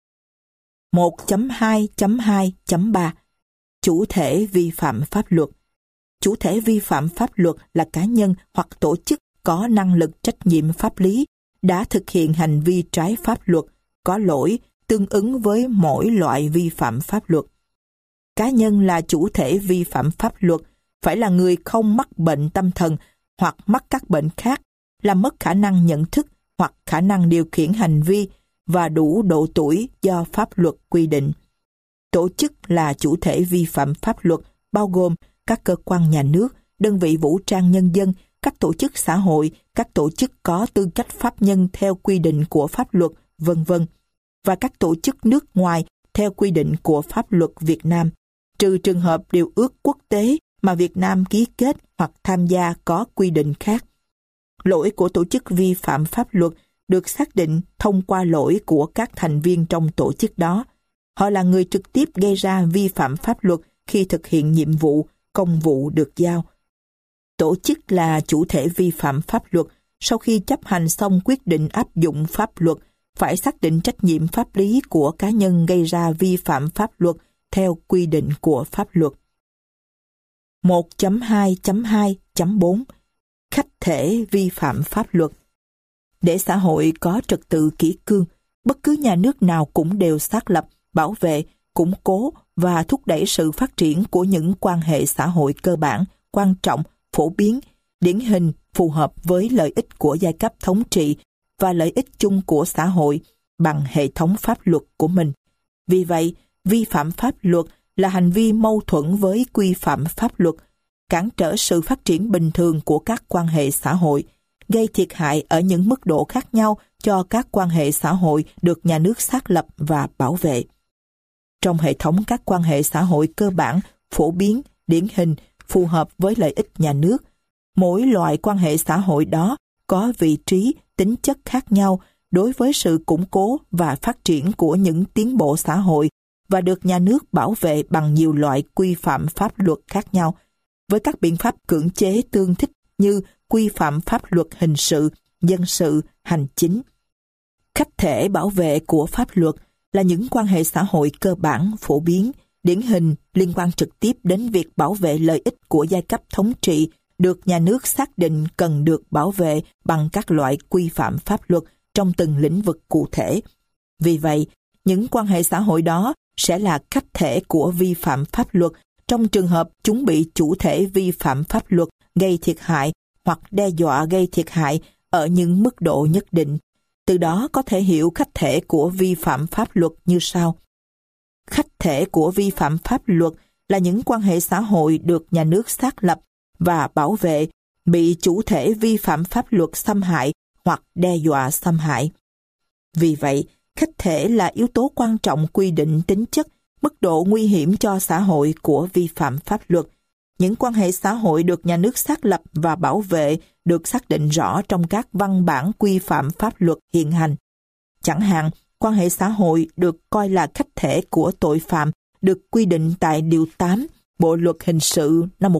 Speaker 1: 1.2.2.3 Chủ thể vi phạm pháp luật. Chủ thể vi phạm pháp luật là cá nhân hoặc tổ chức có năng lực trách nhiệm pháp lý, đã thực hiện hành vi trái pháp luật, có lỗi tương ứng với mỗi loại vi phạm pháp luật. Cá nhân là chủ thể vi phạm pháp luật, phải là người không mắc bệnh tâm thần hoặc mắc các bệnh khác, làm mất khả năng nhận thức hoặc khả năng điều khiển hành vi và đủ độ tuổi do pháp luật quy định. Tổ chức là chủ thể vi phạm pháp luật, bao gồm các cơ quan nhà nước, đơn vị vũ trang nhân dân, các tổ chức xã hội, các tổ chức có tư cách pháp nhân theo quy định của pháp luật, v.v. và các tổ chức nước ngoài theo quy định của pháp luật Việt Nam, trừ trường hợp điều ước quốc tế mà Việt Nam ký kết hoặc tham gia có quy định khác. Lỗi của tổ chức vi phạm pháp luật được xác định thông qua lỗi của các thành viên trong tổ chức đó. Họ là người trực tiếp gây ra vi phạm pháp luật khi thực hiện nhiệm vụ, công vụ được giao. Tổ chức là chủ thể vi phạm pháp luật sau khi chấp hành xong quyết định áp dụng pháp luật, phải xác định trách nhiệm pháp lý của cá nhân gây ra vi phạm pháp luật theo quy định của pháp luật. 1.2.2.4 Khách thể vi phạm pháp luật. Để xã hội có trật tự kỷ cương, bất cứ nhà nước nào cũng đều xác lập, bảo vệ, củng cố và thúc đẩy sự phát triển của những quan hệ xã hội cơ bản, quan trọng, phổ biến, điển hình, phù hợp với lợi ích của giai cấp thống trị và lợi ích chung của xã hội bằng hệ thống pháp luật của mình. Vì vậy, vi phạm pháp luật là hành vi mâu thuẫn với quy phạm pháp luật, cản trở sự phát triển bình thường của các quan hệ xã hội, gây thiệt hại ở những mức độ khác nhau cho các quan hệ xã hội được nhà nước xác lập và bảo vệ. Trong hệ thống các quan hệ xã hội cơ bản, phổ biến, điển hình, phù hợp với lợi ích nhà nước, mỗi loại quan hệ xã hội đó có vị trí, tính chất khác nhau đối với sự củng cố và phát triển của những tiến bộ xã hội và được nhà nước bảo vệ bằng nhiều loại quy phạm pháp luật khác nhau, với các biện pháp cưỡng chế tương thích như quy phạm pháp luật hình sự, dân sự, hành chính. Khách thể bảo vệ của pháp luật là những quan hệ xã hội cơ bản, phổ biến, điển hình liên quan trực tiếp đến việc bảo vệ lợi ích của giai cấp thống trị được nhà nước xác định cần được bảo vệ bằng các loại quy phạm pháp luật trong từng lĩnh vực cụ thể. Vì vậy, những quan hệ xã hội đó sẽ là khách thể của vi phạm pháp luật trong trường hợp chúng bị chủ thể vi phạm pháp luật gây thiệt hại hoặc đe dọa gây thiệt hại ở những mức độ nhất định. Từ đó có thể hiểu khách thể của vi phạm pháp luật như sau. Khách thể của vi phạm pháp luật là những quan hệ xã hội được nhà nước xác lập và bảo vệ bị chủ thể vi phạm pháp luật xâm hại hoặc đe dọa xâm hại. Vì vậy, khách thể là yếu tố quan trọng quy định tính chất, mức độ nguy hiểm cho xã hội của vi phạm pháp luật. Những quan hệ xã hội được nhà nước xác lập và bảo vệ được xác định rõ trong các văn bản quy phạm pháp luật hiện hành. Chẳng hạn, quan hệ xã hội được coi là khách thể của tội phạm được quy định tại Điều 8 Bộ Luật Hình sự năm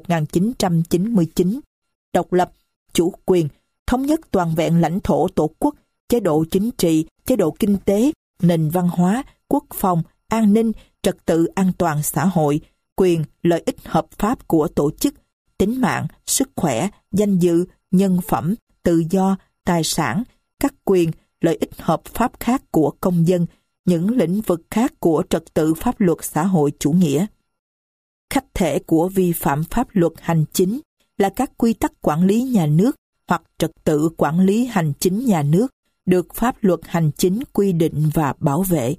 Speaker 1: 1999, độc lập, chủ quyền, thống nhất toàn vẹn lãnh thổ tổ quốc, chế độ chính trị, chế độ kinh tế, nền văn hóa, quốc phòng, an ninh, trật tự an toàn xã hội, quyền, lợi ích hợp pháp của tổ chức, tính mạng, sức khỏe, danh dự, nhân phẩm, tự do, tài sản, các quyền, lợi ích hợp pháp khác của công dân, những lĩnh vực khác của trật tự pháp luật xã hội chủ nghĩa. Khách thể của vi phạm pháp luật hành chính là các quy tắc quản lý nhà nước hoặc trật tự quản lý hành chính nhà nước được pháp luật hành chính quy định và bảo vệ.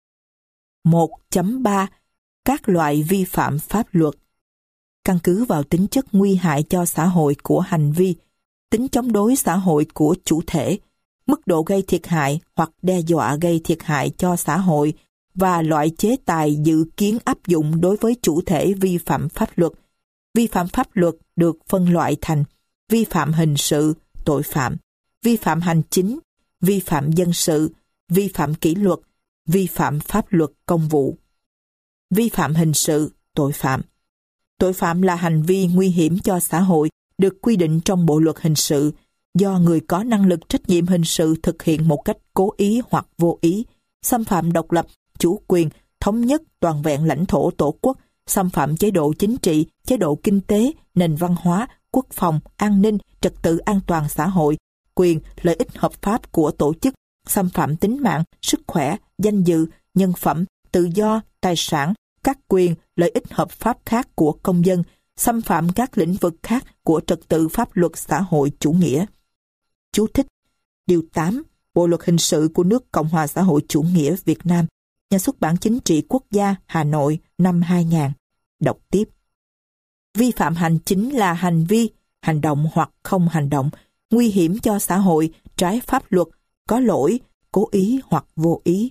Speaker 1: 1.3 Các loại vi phạm pháp luật. Căn cứ vào tính chất nguy hại cho xã hội của hành vi, tính chống đối xã hội của chủ thể, mức độ gây thiệt hại hoặc đe dọa gây thiệt hại cho xã hội và loại chế tài dự kiến áp dụng đối với chủ thể vi phạm pháp luật. Vi phạm pháp luật được phân loại thành vi phạm hình sự, tội phạm, vi phạm hành chính, vi phạm dân sự, vi phạm kỷ luật, vi phạm pháp luật công vụ. Vi phạm hình sự, tội phạm. Tội phạm là hành vi nguy hiểm cho xã hội được quy định trong Bộ Luật Hình sự do người có năng lực trách nhiệm hình sự thực hiện một cách cố ý hoặc vô ý, xâm phạm độc lập, chủ quyền, thống nhất toàn vẹn lãnh thổ tổ quốc, xâm phạm chế độ chính trị, chế độ kinh tế, nền văn hóa, quốc phòng, an ninh, trật tự an toàn xã hội, quyền, lợi ích hợp pháp của tổ chức, xâm phạm tính mạng, sức khỏe, danh dự, nhân phẩm, tự do, tài sản, các quyền, lợi ích hợp pháp khác của công dân, xâm phạm các lĩnh vực khác của trật tự pháp luật xã hội chủ nghĩa. Chú thích: Điều 8 Bộ Luật Hình sự của nước Cộng hòa xã hội chủ nghĩa Việt Nam, Nhà xuất bản Chính trị Quốc gia, Hà Nội, năm 2000. Đọc tiếp. Vi phạm hành chính là hành vi, hành động hoặc không hành động, nguy hiểm cho xã hội, trái pháp luật, có lỗi, cố ý hoặc vô ý,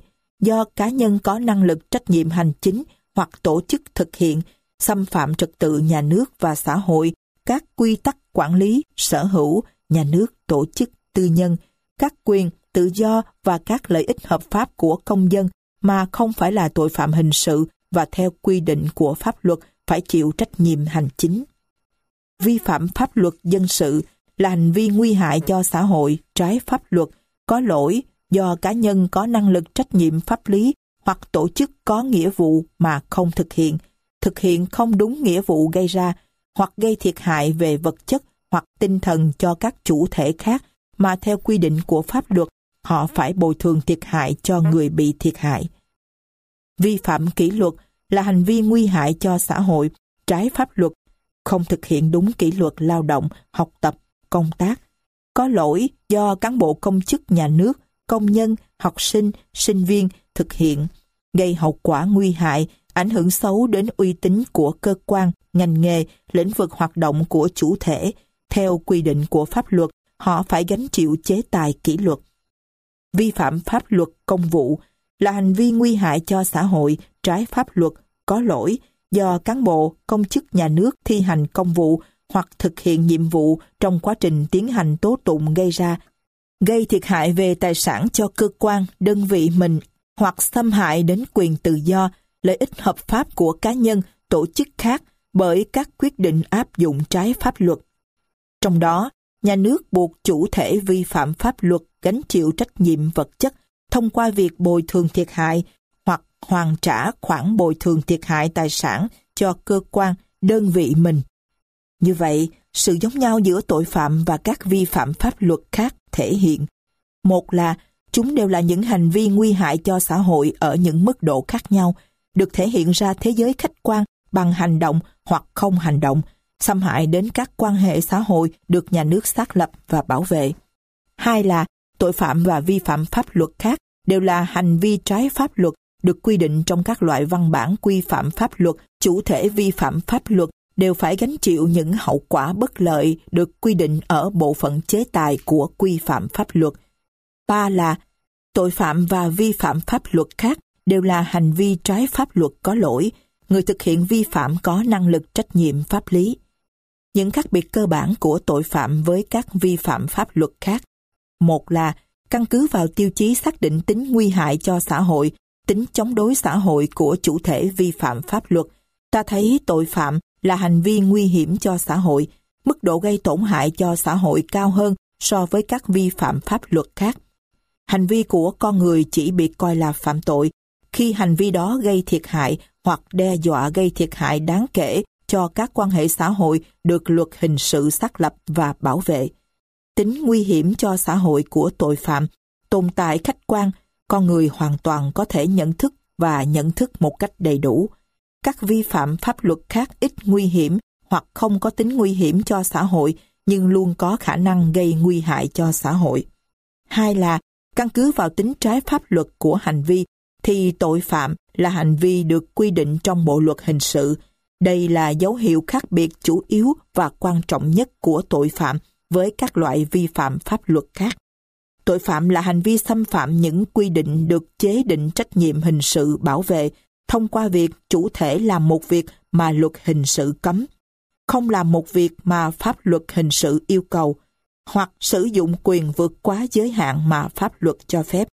Speaker 1: do cá nhân có năng lực trách nhiệm hành chính hoặc tổ chức thực hiện, xâm phạm trật tự nhà nước và xã hội, các quy tắc quản lý, sở hữu, nhà nước, tổ chức, tư nhân, các quyền, tự do và các lợi ích hợp pháp của công dân mà không phải là tội phạm hình sự và theo quy định của pháp luật phải chịu trách nhiệm hành chính. Vi phạm pháp luật dân sự là hành vi nguy hại cho xã hội, trái pháp luật, có lỗi do cá nhân có năng lực trách nhiệm pháp lý hoặc tổ chức có nghĩa vụ mà không thực hiện không đúng nghĩa vụ gây ra, hoặc gây thiệt hại về vật chất hoặc tinh thần cho các chủ thể khác mà theo quy định của pháp luật họ phải bồi thường thiệt hại cho người bị thiệt hại. Vi phạm kỷ luật là hành vi nguy hại cho xã hội, trái pháp luật, không thực hiện đúng kỷ luật lao động, học tập, công tác, có lỗi do cán bộ công chức nhà nước, công nhân, học sinh, sinh viên thực hiện, gây hậu quả nguy hại, ảnh hưởng xấu đến uy tín của cơ quan, ngành nghề, lĩnh vực hoạt động của chủ thể. Theo quy định của pháp luật, họ phải gánh chịu chế tài kỷ luật. Vi phạm pháp luật công vụ là hành vi nguy hại cho xã hội, trái pháp luật, có lỗi do cán bộ, công chức nhà nước thi hành công vụ hoặc thực hiện nhiệm vụ trong quá trình tiến hành tố tụng gây ra, gây thiệt hại về tài sản cho cơ quan, đơn vị mình hoặc xâm hại đến quyền tự do, lợi ích hợp pháp của cá nhân, tổ chức khác bởi các quyết định áp dụng trái pháp luật. Trong đó, nhà nước buộc chủ thể vi phạm pháp luật gánh chịu trách nhiệm vật chất thông qua việc bồi thường thiệt hại hoặc hoàn trả khoản bồi thường thiệt hại tài sản cho cơ quan, đơn vị mình. Như vậy, sự giống nhau giữa tội phạm và các vi phạm pháp luật khác thể hiện. Một là, chúng đều là những hành vi nguy hại cho xã hội ở những mức độ khác nhau, được thể hiện ra thế giới khách quan bằng hành động hoặc không hành động, xâm hại đến các quan hệ xã hội được nhà nước xác lập và bảo vệ. Hai là, tội phạm và vi phạm pháp luật khác đều là hành vi trái pháp luật được quy định trong các loại văn bản quy phạm pháp luật. Chủ thể vi phạm pháp luật đều phải gánh chịu những hậu quả bất lợi được quy định ở bộ phận chế tài của quy phạm pháp luật. Ba là, tội phạm và vi phạm pháp luật khác đều là hành vi trái pháp luật có lỗi, người thực hiện vi phạm có năng lực trách nhiệm pháp lý. Những khác biệt cơ bản của tội phạm với các vi phạm pháp luật khác. Một là, căn cứ vào tiêu chí xác định tính nguy hại cho xã hội, tính chống đối xã hội của chủ thể vi phạm pháp luật, ta thấy tội phạm là hành vi nguy hiểm cho xã hội, mức độ gây tổn hại cho xã hội cao hơn so với các vi phạm pháp luật khác. Hành vi của con người chỉ bị coi là phạm tội khi hành vi đó gây thiệt hại hoặc đe dọa gây thiệt hại đáng kể cho các quan hệ xã hội được luật hình sự xác lập và bảo vệ. Tính nguy hiểm cho xã hội của tội phạm tồn tại khách quan, con người hoàn toàn có thể nhận thức và nhận thức một cách đầy đủ. Các vi phạm pháp luật khác ít nguy hiểm hoặc không có tính nguy hiểm cho xã hội nhưng luôn có khả năng gây nguy hại cho xã hội. Hai là, căn cứ vào tính trái pháp luật của hành vi thì tội phạm là hành vi được quy định trong bộ luật hình sự. Đây là dấu hiệu khác biệt chủ yếu và quan trọng nhất của tội phạm với các loại vi phạm pháp luật khác. Tội phạm là hành vi xâm phạm những quy định được chế định trách nhiệm hình sự bảo vệ thông qua việc chủ thể làm một việc mà luật hình sự cấm, không làm một việc mà pháp luật hình sự yêu cầu, hoặc sử dụng quyền vượt quá giới hạn mà pháp luật cho phép.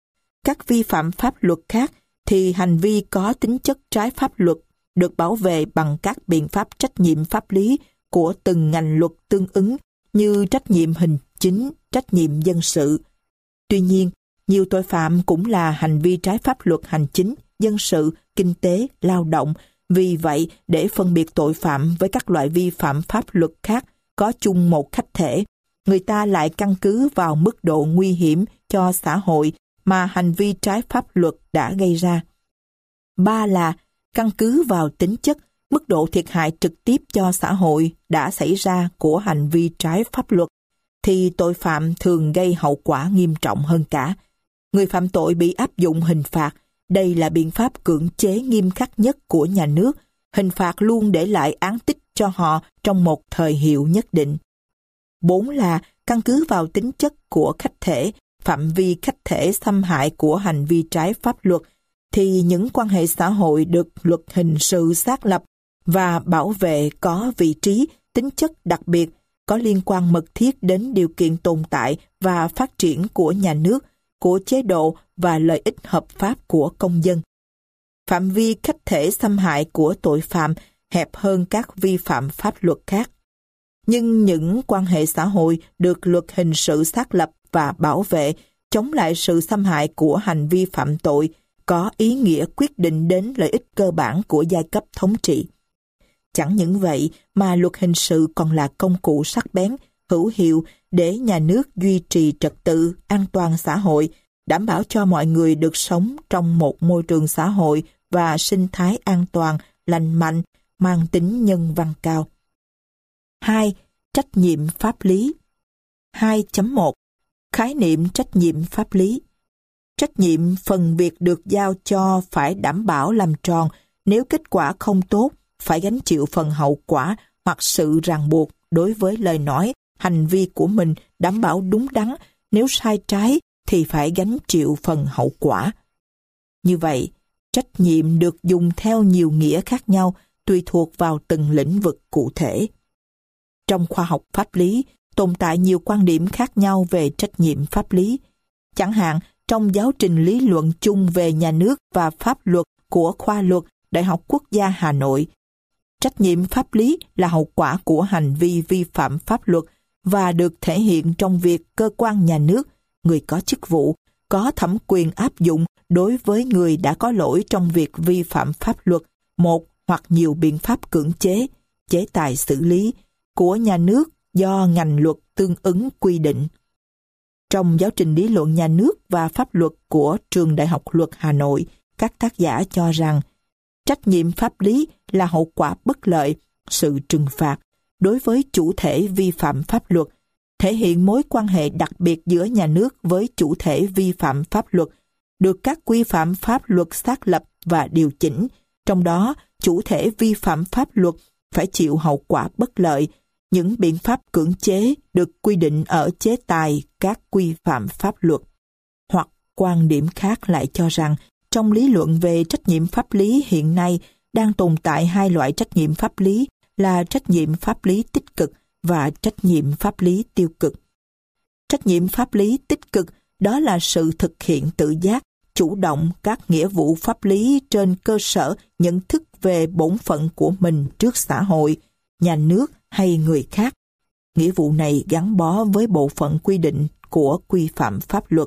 Speaker 1: Các vi phạm pháp luật khác thì hành vi có tính chất trái pháp luật được bảo vệ bằng các biện pháp trách nhiệm pháp lý của từng ngành luật tương ứng như trách nhiệm hình chính, trách nhiệm dân sự. Tuy nhiên, nhiều tội phạm cũng là hành vi trái pháp luật hành chính, dân sự, kinh tế, lao động. Vì vậy, để phân biệt tội phạm với các loại vi phạm pháp luật khác có chung một khách thể, người ta lại căn cứ vào mức độ nguy hiểm cho xã hội mà hành vi trái pháp luật đã gây ra. Ba là, căn cứ vào tính chất, mức độ thiệt hại trực tiếp cho xã hội đã xảy ra của hành vi trái pháp luật, thì tội phạm thường gây hậu quả nghiêm trọng hơn cả. Người phạm tội bị áp dụng hình phạt, đây là biện pháp cưỡng chế nghiêm khắc nhất của nhà nước. Hình phạt luôn để lại án tích cho họ trong một thời hiệu nhất định. 4 là căn cứ vào tính chất của khách thể phạm vi khách thể xâm hại của hành vi trái pháp luật, thì những quan hệ xã hội được luật hình sự xác lập và bảo vệ có vị trí, tính chất đặc biệt, có liên quan mật thiết đến điều kiện tồn tại và phát triển của nhà nước, của chế độ và lợi ích hợp pháp của công dân. Phạm vi khách thể xâm hại của tội phạm hẹp hơn các vi phạm pháp luật khác. Nhưng những quan hệ xã hội được luật hình sự xác lập và bảo vệ chống lại sự xâm hại của hành vi phạm tội có ý nghĩa quyết định đến lợi ích cơ bản của giai cấp thống trị. Chẳng những vậy mà luật hình sự còn là công cụ sắc bén, hữu hiệu để nhà nước duy trì trật tự, an toàn xã hội, đảm bảo cho mọi người được sống trong một môi trường xã hội và sinh thái an toàn, lành mạnh, mang tính nhân văn cao. 2. Trách nhiệm pháp lý. 2.1 Khái niệm trách nhiệm pháp lý. Trách nhiệm phần việc được giao cho phải đảm bảo làm tròn, nếu kết quả không tốt, phải gánh chịu phần hậu quả hoặc sự ràng buộc đối với lời nói, hành vi của mình, đảm bảo đúng đắn, nếu sai trái thì phải gánh chịu phần hậu quả. Như vậy, trách nhiệm được dùng theo nhiều nghĩa khác nhau, tùy thuộc vào từng lĩnh vực cụ thể. Trong khoa học pháp lý, tồn tại nhiều quan điểm khác nhau về trách nhiệm pháp lý. Chẳng hạn, trong giáo trình lý luận chung về nhà nước và pháp luật của khoa luật Đại học Quốc gia Hà Nội, trách nhiệm pháp lý là hậu quả của hành vi vi phạm pháp luật và được thể hiện trong việc cơ quan nhà nước, người có chức vụ, có thẩm quyền áp dụng đối với người đã có lỗi trong việc vi phạm pháp luật một hoặc nhiều biện pháp cưỡng chế, chế tài xử lý của nhà nước do ngành luật tương ứng quy định. Trong giáo trình lý luận nhà nước và pháp luật của Trường Đại học Luật Hà Nội, các tác giả cho rằng trách nhiệm pháp lý là hậu quả bất lợi, sự trừng phạt đối với chủ thể vi phạm pháp luật, thể hiện mối quan hệ đặc biệt giữa nhà nước với chủ thể vi phạm pháp luật, được các quy phạm pháp luật xác lập và điều chỉnh, trong đó chủ thể vi phạm pháp luật phải chịu hậu quả bất lợi. Những biện pháp cưỡng chế được quy định ở chế tài các quy phạm pháp luật. Hoặc quan điểm khác lại cho rằng trong lý luận về trách nhiệm pháp lý hiện nay đang tồn tại hai loại trách nhiệm pháp lý là trách nhiệm pháp lý tích cực và trách nhiệm pháp lý tiêu cực. Trách nhiệm pháp lý tích cực đó là sự thực hiện tự giác, chủ động các nghĩa vụ pháp lý trên cơ sở nhận thức về bổn phận của mình trước xã hội, nhà nước hay người khác. Nghĩa vụ này gắn bó với bộ phận quy định của quy phạm pháp luật.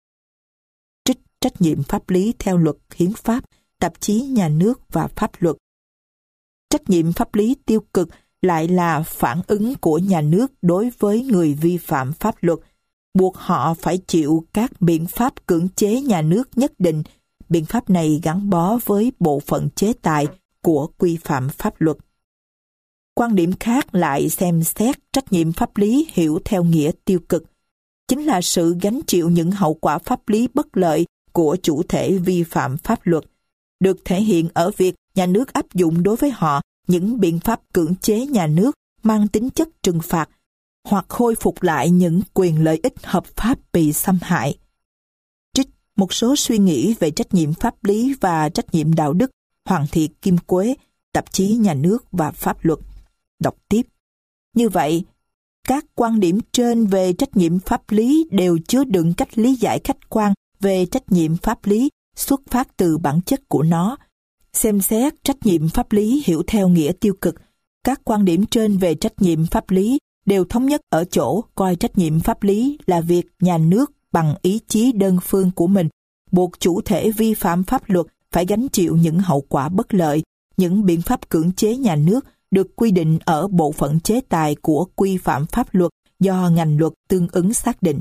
Speaker 1: Trích trách nhiệm pháp lý theo luật hiến pháp, tạp chí nhà nước và pháp luật. Trách nhiệm pháp lý tiêu cực lại là phản ứng của nhà nước đối với người vi phạm pháp luật, buộc họ phải chịu các biện pháp cưỡng chế nhà nước nhất định. Biện pháp này gắn bó với bộ phận chế tài của quy phạm pháp luật. Quan điểm khác lại xem xét trách nhiệm pháp lý hiểu theo nghĩa tiêu cực, chính là sự gánh chịu những hậu quả pháp lý bất lợi của chủ thể vi phạm pháp luật, được thể hiện ở việc nhà nước áp dụng đối với họ những biện pháp cưỡng chế nhà nước mang tính chất trừng phạt, hoặc khôi phục lại những quyền lợi ích hợp pháp bị xâm hại. Trích một số suy nghĩ về trách nhiệm pháp lý và trách nhiệm đạo đức, Hoàng Thị Kim Quế, tạp chí nhà nước và pháp luật. Đọc tiếp. Như vậy, các quan điểm trên về trách nhiệm pháp lý đều chứa đựng cách lý giải khách quan về trách nhiệm pháp lý xuất phát từ bản chất của nó. Xem xét trách nhiệm pháp lý hiểu theo nghĩa tiêu cực, các quan điểm trên về trách nhiệm pháp lý đều thống nhất ở chỗ coi trách nhiệm pháp lý là việc nhà nước bằng ý chí đơn phương của mình buộc chủ thể vi phạm pháp luật phải gánh chịu những hậu quả bất lợi, những biện pháp cưỡng chế nhà nước được quy định ở bộ phận chế tài của quy phạm pháp luật do ngành luật tương ứng xác định.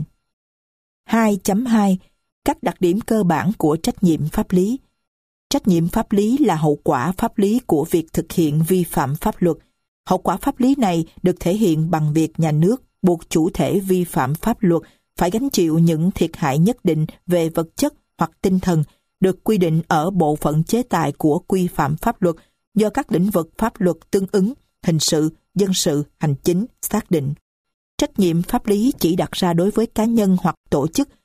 Speaker 1: 2.2 Các đặc điểm cơ bản của trách nhiệm pháp lý. Trách nhiệm pháp lý là hậu quả pháp lý của việc thực hiện vi phạm pháp luật. Hậu quả pháp lý này được thể hiện bằng việc nhà nước buộc chủ thể vi phạm pháp luật phải gánh chịu những thiệt hại nhất định về vật chất hoặc tinh thần được quy định ở bộ phận chế tài của quy phạm pháp luật do các lĩnh vực pháp luật tương ứng, hình sự, dân sự, hành chính xác định. Trách nhiệm pháp lý chỉ đặt ra đối với cá nhân hoặc tổ chức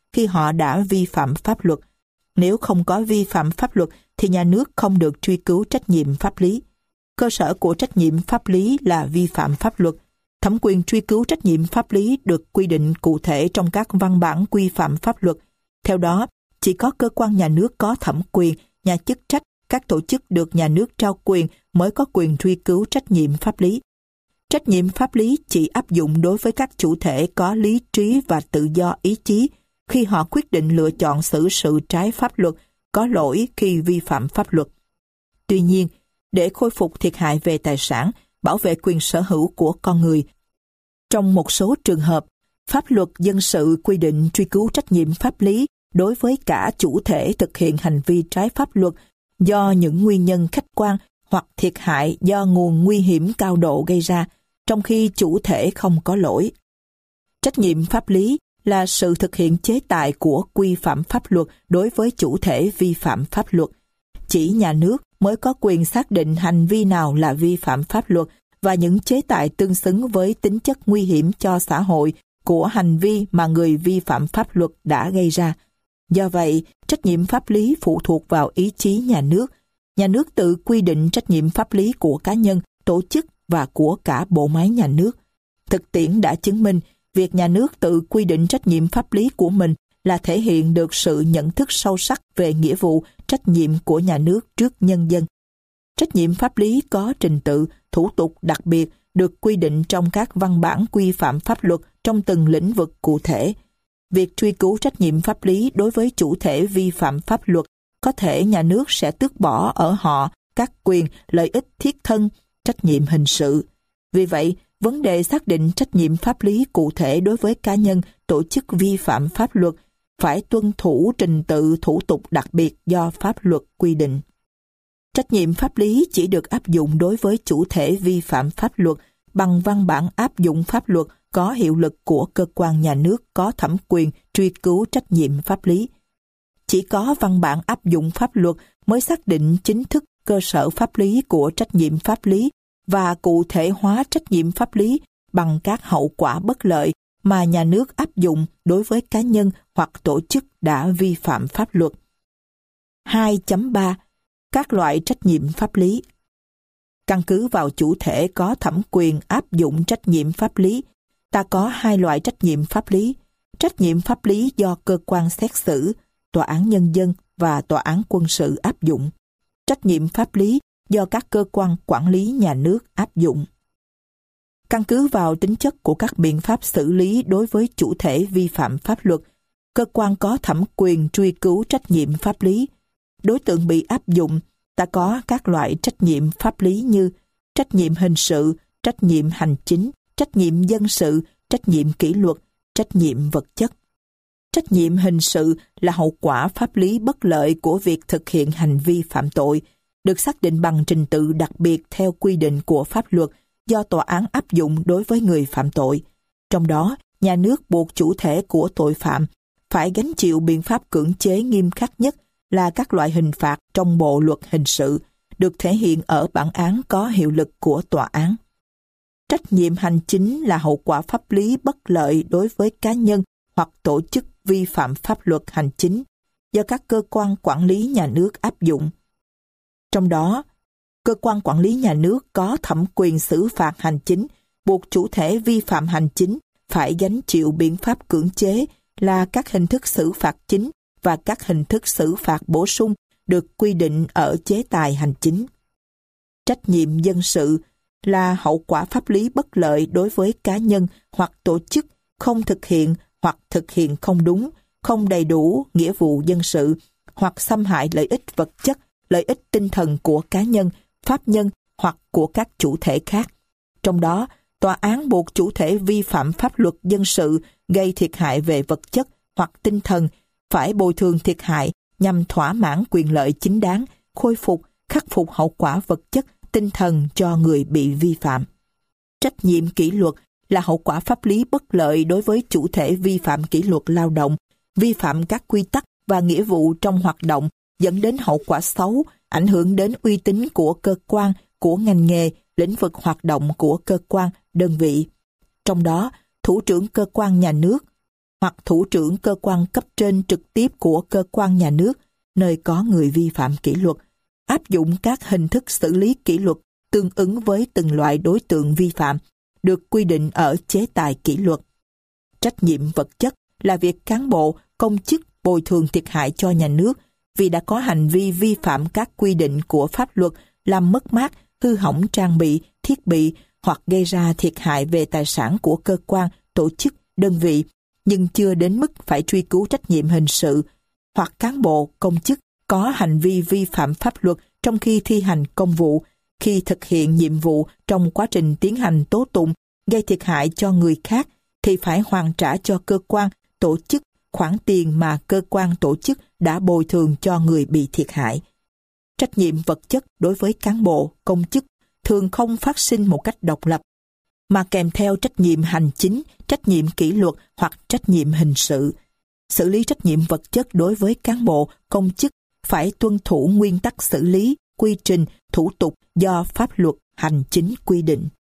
Speaker 1: khi họ đã vi phạm pháp luật. Nếu không có vi phạm pháp luật thì nhà nước không được truy cứu trách nhiệm pháp lý. Cơ sở của trách nhiệm pháp lý là vi phạm pháp luật. Thẩm quyền truy cứu trách nhiệm pháp lý được quy định cụ thể trong các văn bản quy phạm pháp luật. Theo đó, chỉ có cơ quan nhà nước có thẩm quyền, nhà chức trách, các tổ chức được nhà nước trao quyền mới có quyền truy cứu trách nhiệm pháp lý. Trách nhiệm pháp lý chỉ áp dụng đối với các chủ thể có lý trí và tự do ý chí khi họ quyết định lựa chọn xử sự trái pháp luật, có lỗi khi vi phạm pháp luật. Tuy nhiên, để khôi phục thiệt hại về tài sản, bảo vệ quyền sở hữu của con người, trong một số trường hợp, pháp luật dân sự quy định truy cứu trách nhiệm pháp lý đối với cả chủ thể thực hiện hành vi trái pháp luật do những nguyên nhân khách quan hoặc thiệt hại do nguồn nguy hiểm cao độ gây ra, trong khi chủ thể không có lỗi. Trách nhiệm pháp lý là sự thực hiện chế tài của quy phạm pháp luật đối với chủ thể vi phạm pháp luật. Chỉ nhà nước mới có quyền xác định hành vi nào là vi phạm pháp luật và những chế tài tương xứng với tính chất nguy hiểm cho xã hội của hành vi mà người vi phạm pháp luật đã gây ra. Do vậy, trách nhiệm pháp lý phụ thuộc vào ý chí nhà nước. Nhà nước tự quy định trách nhiệm pháp lý của cá nhân, tổ chức và của cả bộ máy nhà nước. Thực tiễn đã chứng minh, việc nhà nước tự quy định trách nhiệm pháp lý của mình là thể hiện được sự nhận thức sâu sắc về nghĩa vụ, trách nhiệm của nhà nước trước nhân dân. Trách nhiệm pháp lý có trình tự, thủ tục đặc biệt được quy định trong các văn bản quy phạm pháp luật trong từng lĩnh vực cụ thể. Việc truy cứu trách nhiệm pháp lý đối với chủ thể vi phạm pháp luật có thể nhà nước sẽ tước bỏ ở họ các quyền, lợi ích thiết thân, trách nhiệm hình sự. Vì vậy, vấn đề xác định trách nhiệm pháp lý cụ thể đối với cá nhân, tổ chức vi phạm pháp luật phải tuân thủ trình tự thủ tục đặc biệt do pháp luật quy định. Trách nhiệm pháp lý chỉ được áp dụng đối với chủ thể vi phạm pháp luật bằng văn bản áp dụng pháp luật có hiệu lực của cơ quan nhà nước có thẩm quyền truy cứu trách nhiệm pháp lý. Chỉ có văn bản áp dụng pháp luật mới xác định chính thức cơ sở pháp lý của trách nhiệm pháp lý và cụ thể hóa trách nhiệm pháp lý bằng các hậu quả bất lợi mà nhà nước áp dụng đối với cá nhân hoặc tổ chức đã vi phạm pháp luật. 2.3. Các loại trách nhiệm pháp lý. Căn cứ vào chủ thể có thẩm quyền áp dụng trách nhiệm pháp lý, ta có hai loại trách nhiệm pháp lý. Trách nhiệm pháp lý do cơ quan xét xử, tòa án nhân dân và tòa án quân sự áp dụng. Trách nhiệm pháp lý do các cơ quan quản lý nhà nước áp dụng. Căn cứ vào tính chất của các biện pháp xử lý đối với chủ thể vi phạm pháp luật, cơ quan có thẩm quyền truy cứu trách nhiệm pháp lý. Đối tượng bị áp dụng, ta có các loại trách nhiệm pháp lý như trách nhiệm hình sự, trách nhiệm hành chính, trách nhiệm dân sự, trách nhiệm kỷ luật, trách nhiệm vật chất. Trách nhiệm hình sự là hậu quả pháp lý bất lợi của việc thực hiện hành vi phạm tội, được xác định bằng trình tự đặc biệt theo quy định của pháp luật do tòa án áp dụng đối với người phạm tội. Trong đó, nhà nước buộc chủ thể của tội phạm phải gánh chịu biện pháp cưỡng chế nghiêm khắc nhất là các loại hình phạt trong bộ luật hình sự, được thể hiện ở bản án có hiệu lực của tòa án. Trách nhiệm hành chính là hậu quả pháp lý bất lợi đối với cá nhân hoặc tổ chức vi phạm pháp luật hành chính do các cơ quan quản lý nhà nước áp dụng. Trong đó, cơ quan quản lý nhà nước có thẩm quyền xử phạt hành chính, buộc chủ thể vi phạm hành chính phải gánh chịu biện pháp cưỡng chế là các hình thức xử phạt chính và các hình thức xử phạt bổ sung được quy định ở chế tài hành chính. Trách nhiệm dân sự là hậu quả pháp lý bất lợi đối với cá nhân hoặc tổ chức không thực hiện hoặc thực hiện không đúng, không đầy đủ nghĩa vụ dân sự hoặc xâm hại lợi ích vật chất, lợi ích tinh thần của cá nhân, pháp nhân hoặc của các chủ thể khác. Trong đó, tòa án buộc chủ thể vi phạm pháp luật dân sự gây thiệt hại về vật chất hoặc tinh thần phải bồi thường thiệt hại nhằm thỏa mãn quyền lợi chính đáng, khôi phục, khắc phục hậu quả vật chất, tinh thần cho người bị vi phạm. Trách nhiệm kỷ luật là hậu quả pháp lý bất lợi đối với chủ thể vi phạm kỷ luật lao động, vi phạm các quy tắc và nghĩa vụ trong hoạt động, dẫn đến hậu quả xấu, ảnh hưởng đến uy tín của cơ quan, của ngành nghề, lĩnh vực hoạt động của cơ quan, đơn vị. Trong đó, thủ trưởng cơ quan nhà nước, hoặc thủ trưởng cơ quan cấp trên trực tiếp của cơ quan nhà nước, nơi có người vi phạm kỷ luật, áp dụng các hình thức xử lý kỷ luật tương ứng với từng loại đối tượng vi phạm, được quy định ở chế tài kỷ luật. Trách nhiệm vật chất là việc cán bộ, công chức bồi thường thiệt hại cho nhà nước vì đã có hành vi vi phạm các quy định của pháp luật, làm mất mát, hư hỏng trang bị, thiết bị hoặc gây ra thiệt hại về tài sản của cơ quan, tổ chức, đơn vị, nhưng chưa đến mức phải truy cứu trách nhiệm hình sự, hoặc cán bộ, công chức có hành vi vi phạm pháp luật trong khi thi hành công vụ, khi thực hiện nhiệm vụ trong quá trình tiến hành tố tụng, gây thiệt hại cho người khác, thì phải hoàn trả cho cơ quan, tổ chức khoản tiền mà cơ quan tổ chức đã bồi thường cho người bị thiệt hại. Trách nhiệm vật chất đối với cán bộ, công chức thường không phát sinh một cách độc lập, mà kèm theo trách nhiệm hành chính, trách nhiệm kỷ luật hoặc trách nhiệm hình sự. Xử lý trách nhiệm vật chất đối với cán bộ, công chức phải tuân thủ nguyên tắc xử lý, quy trình, thủ tục do pháp luật hành chính quy định.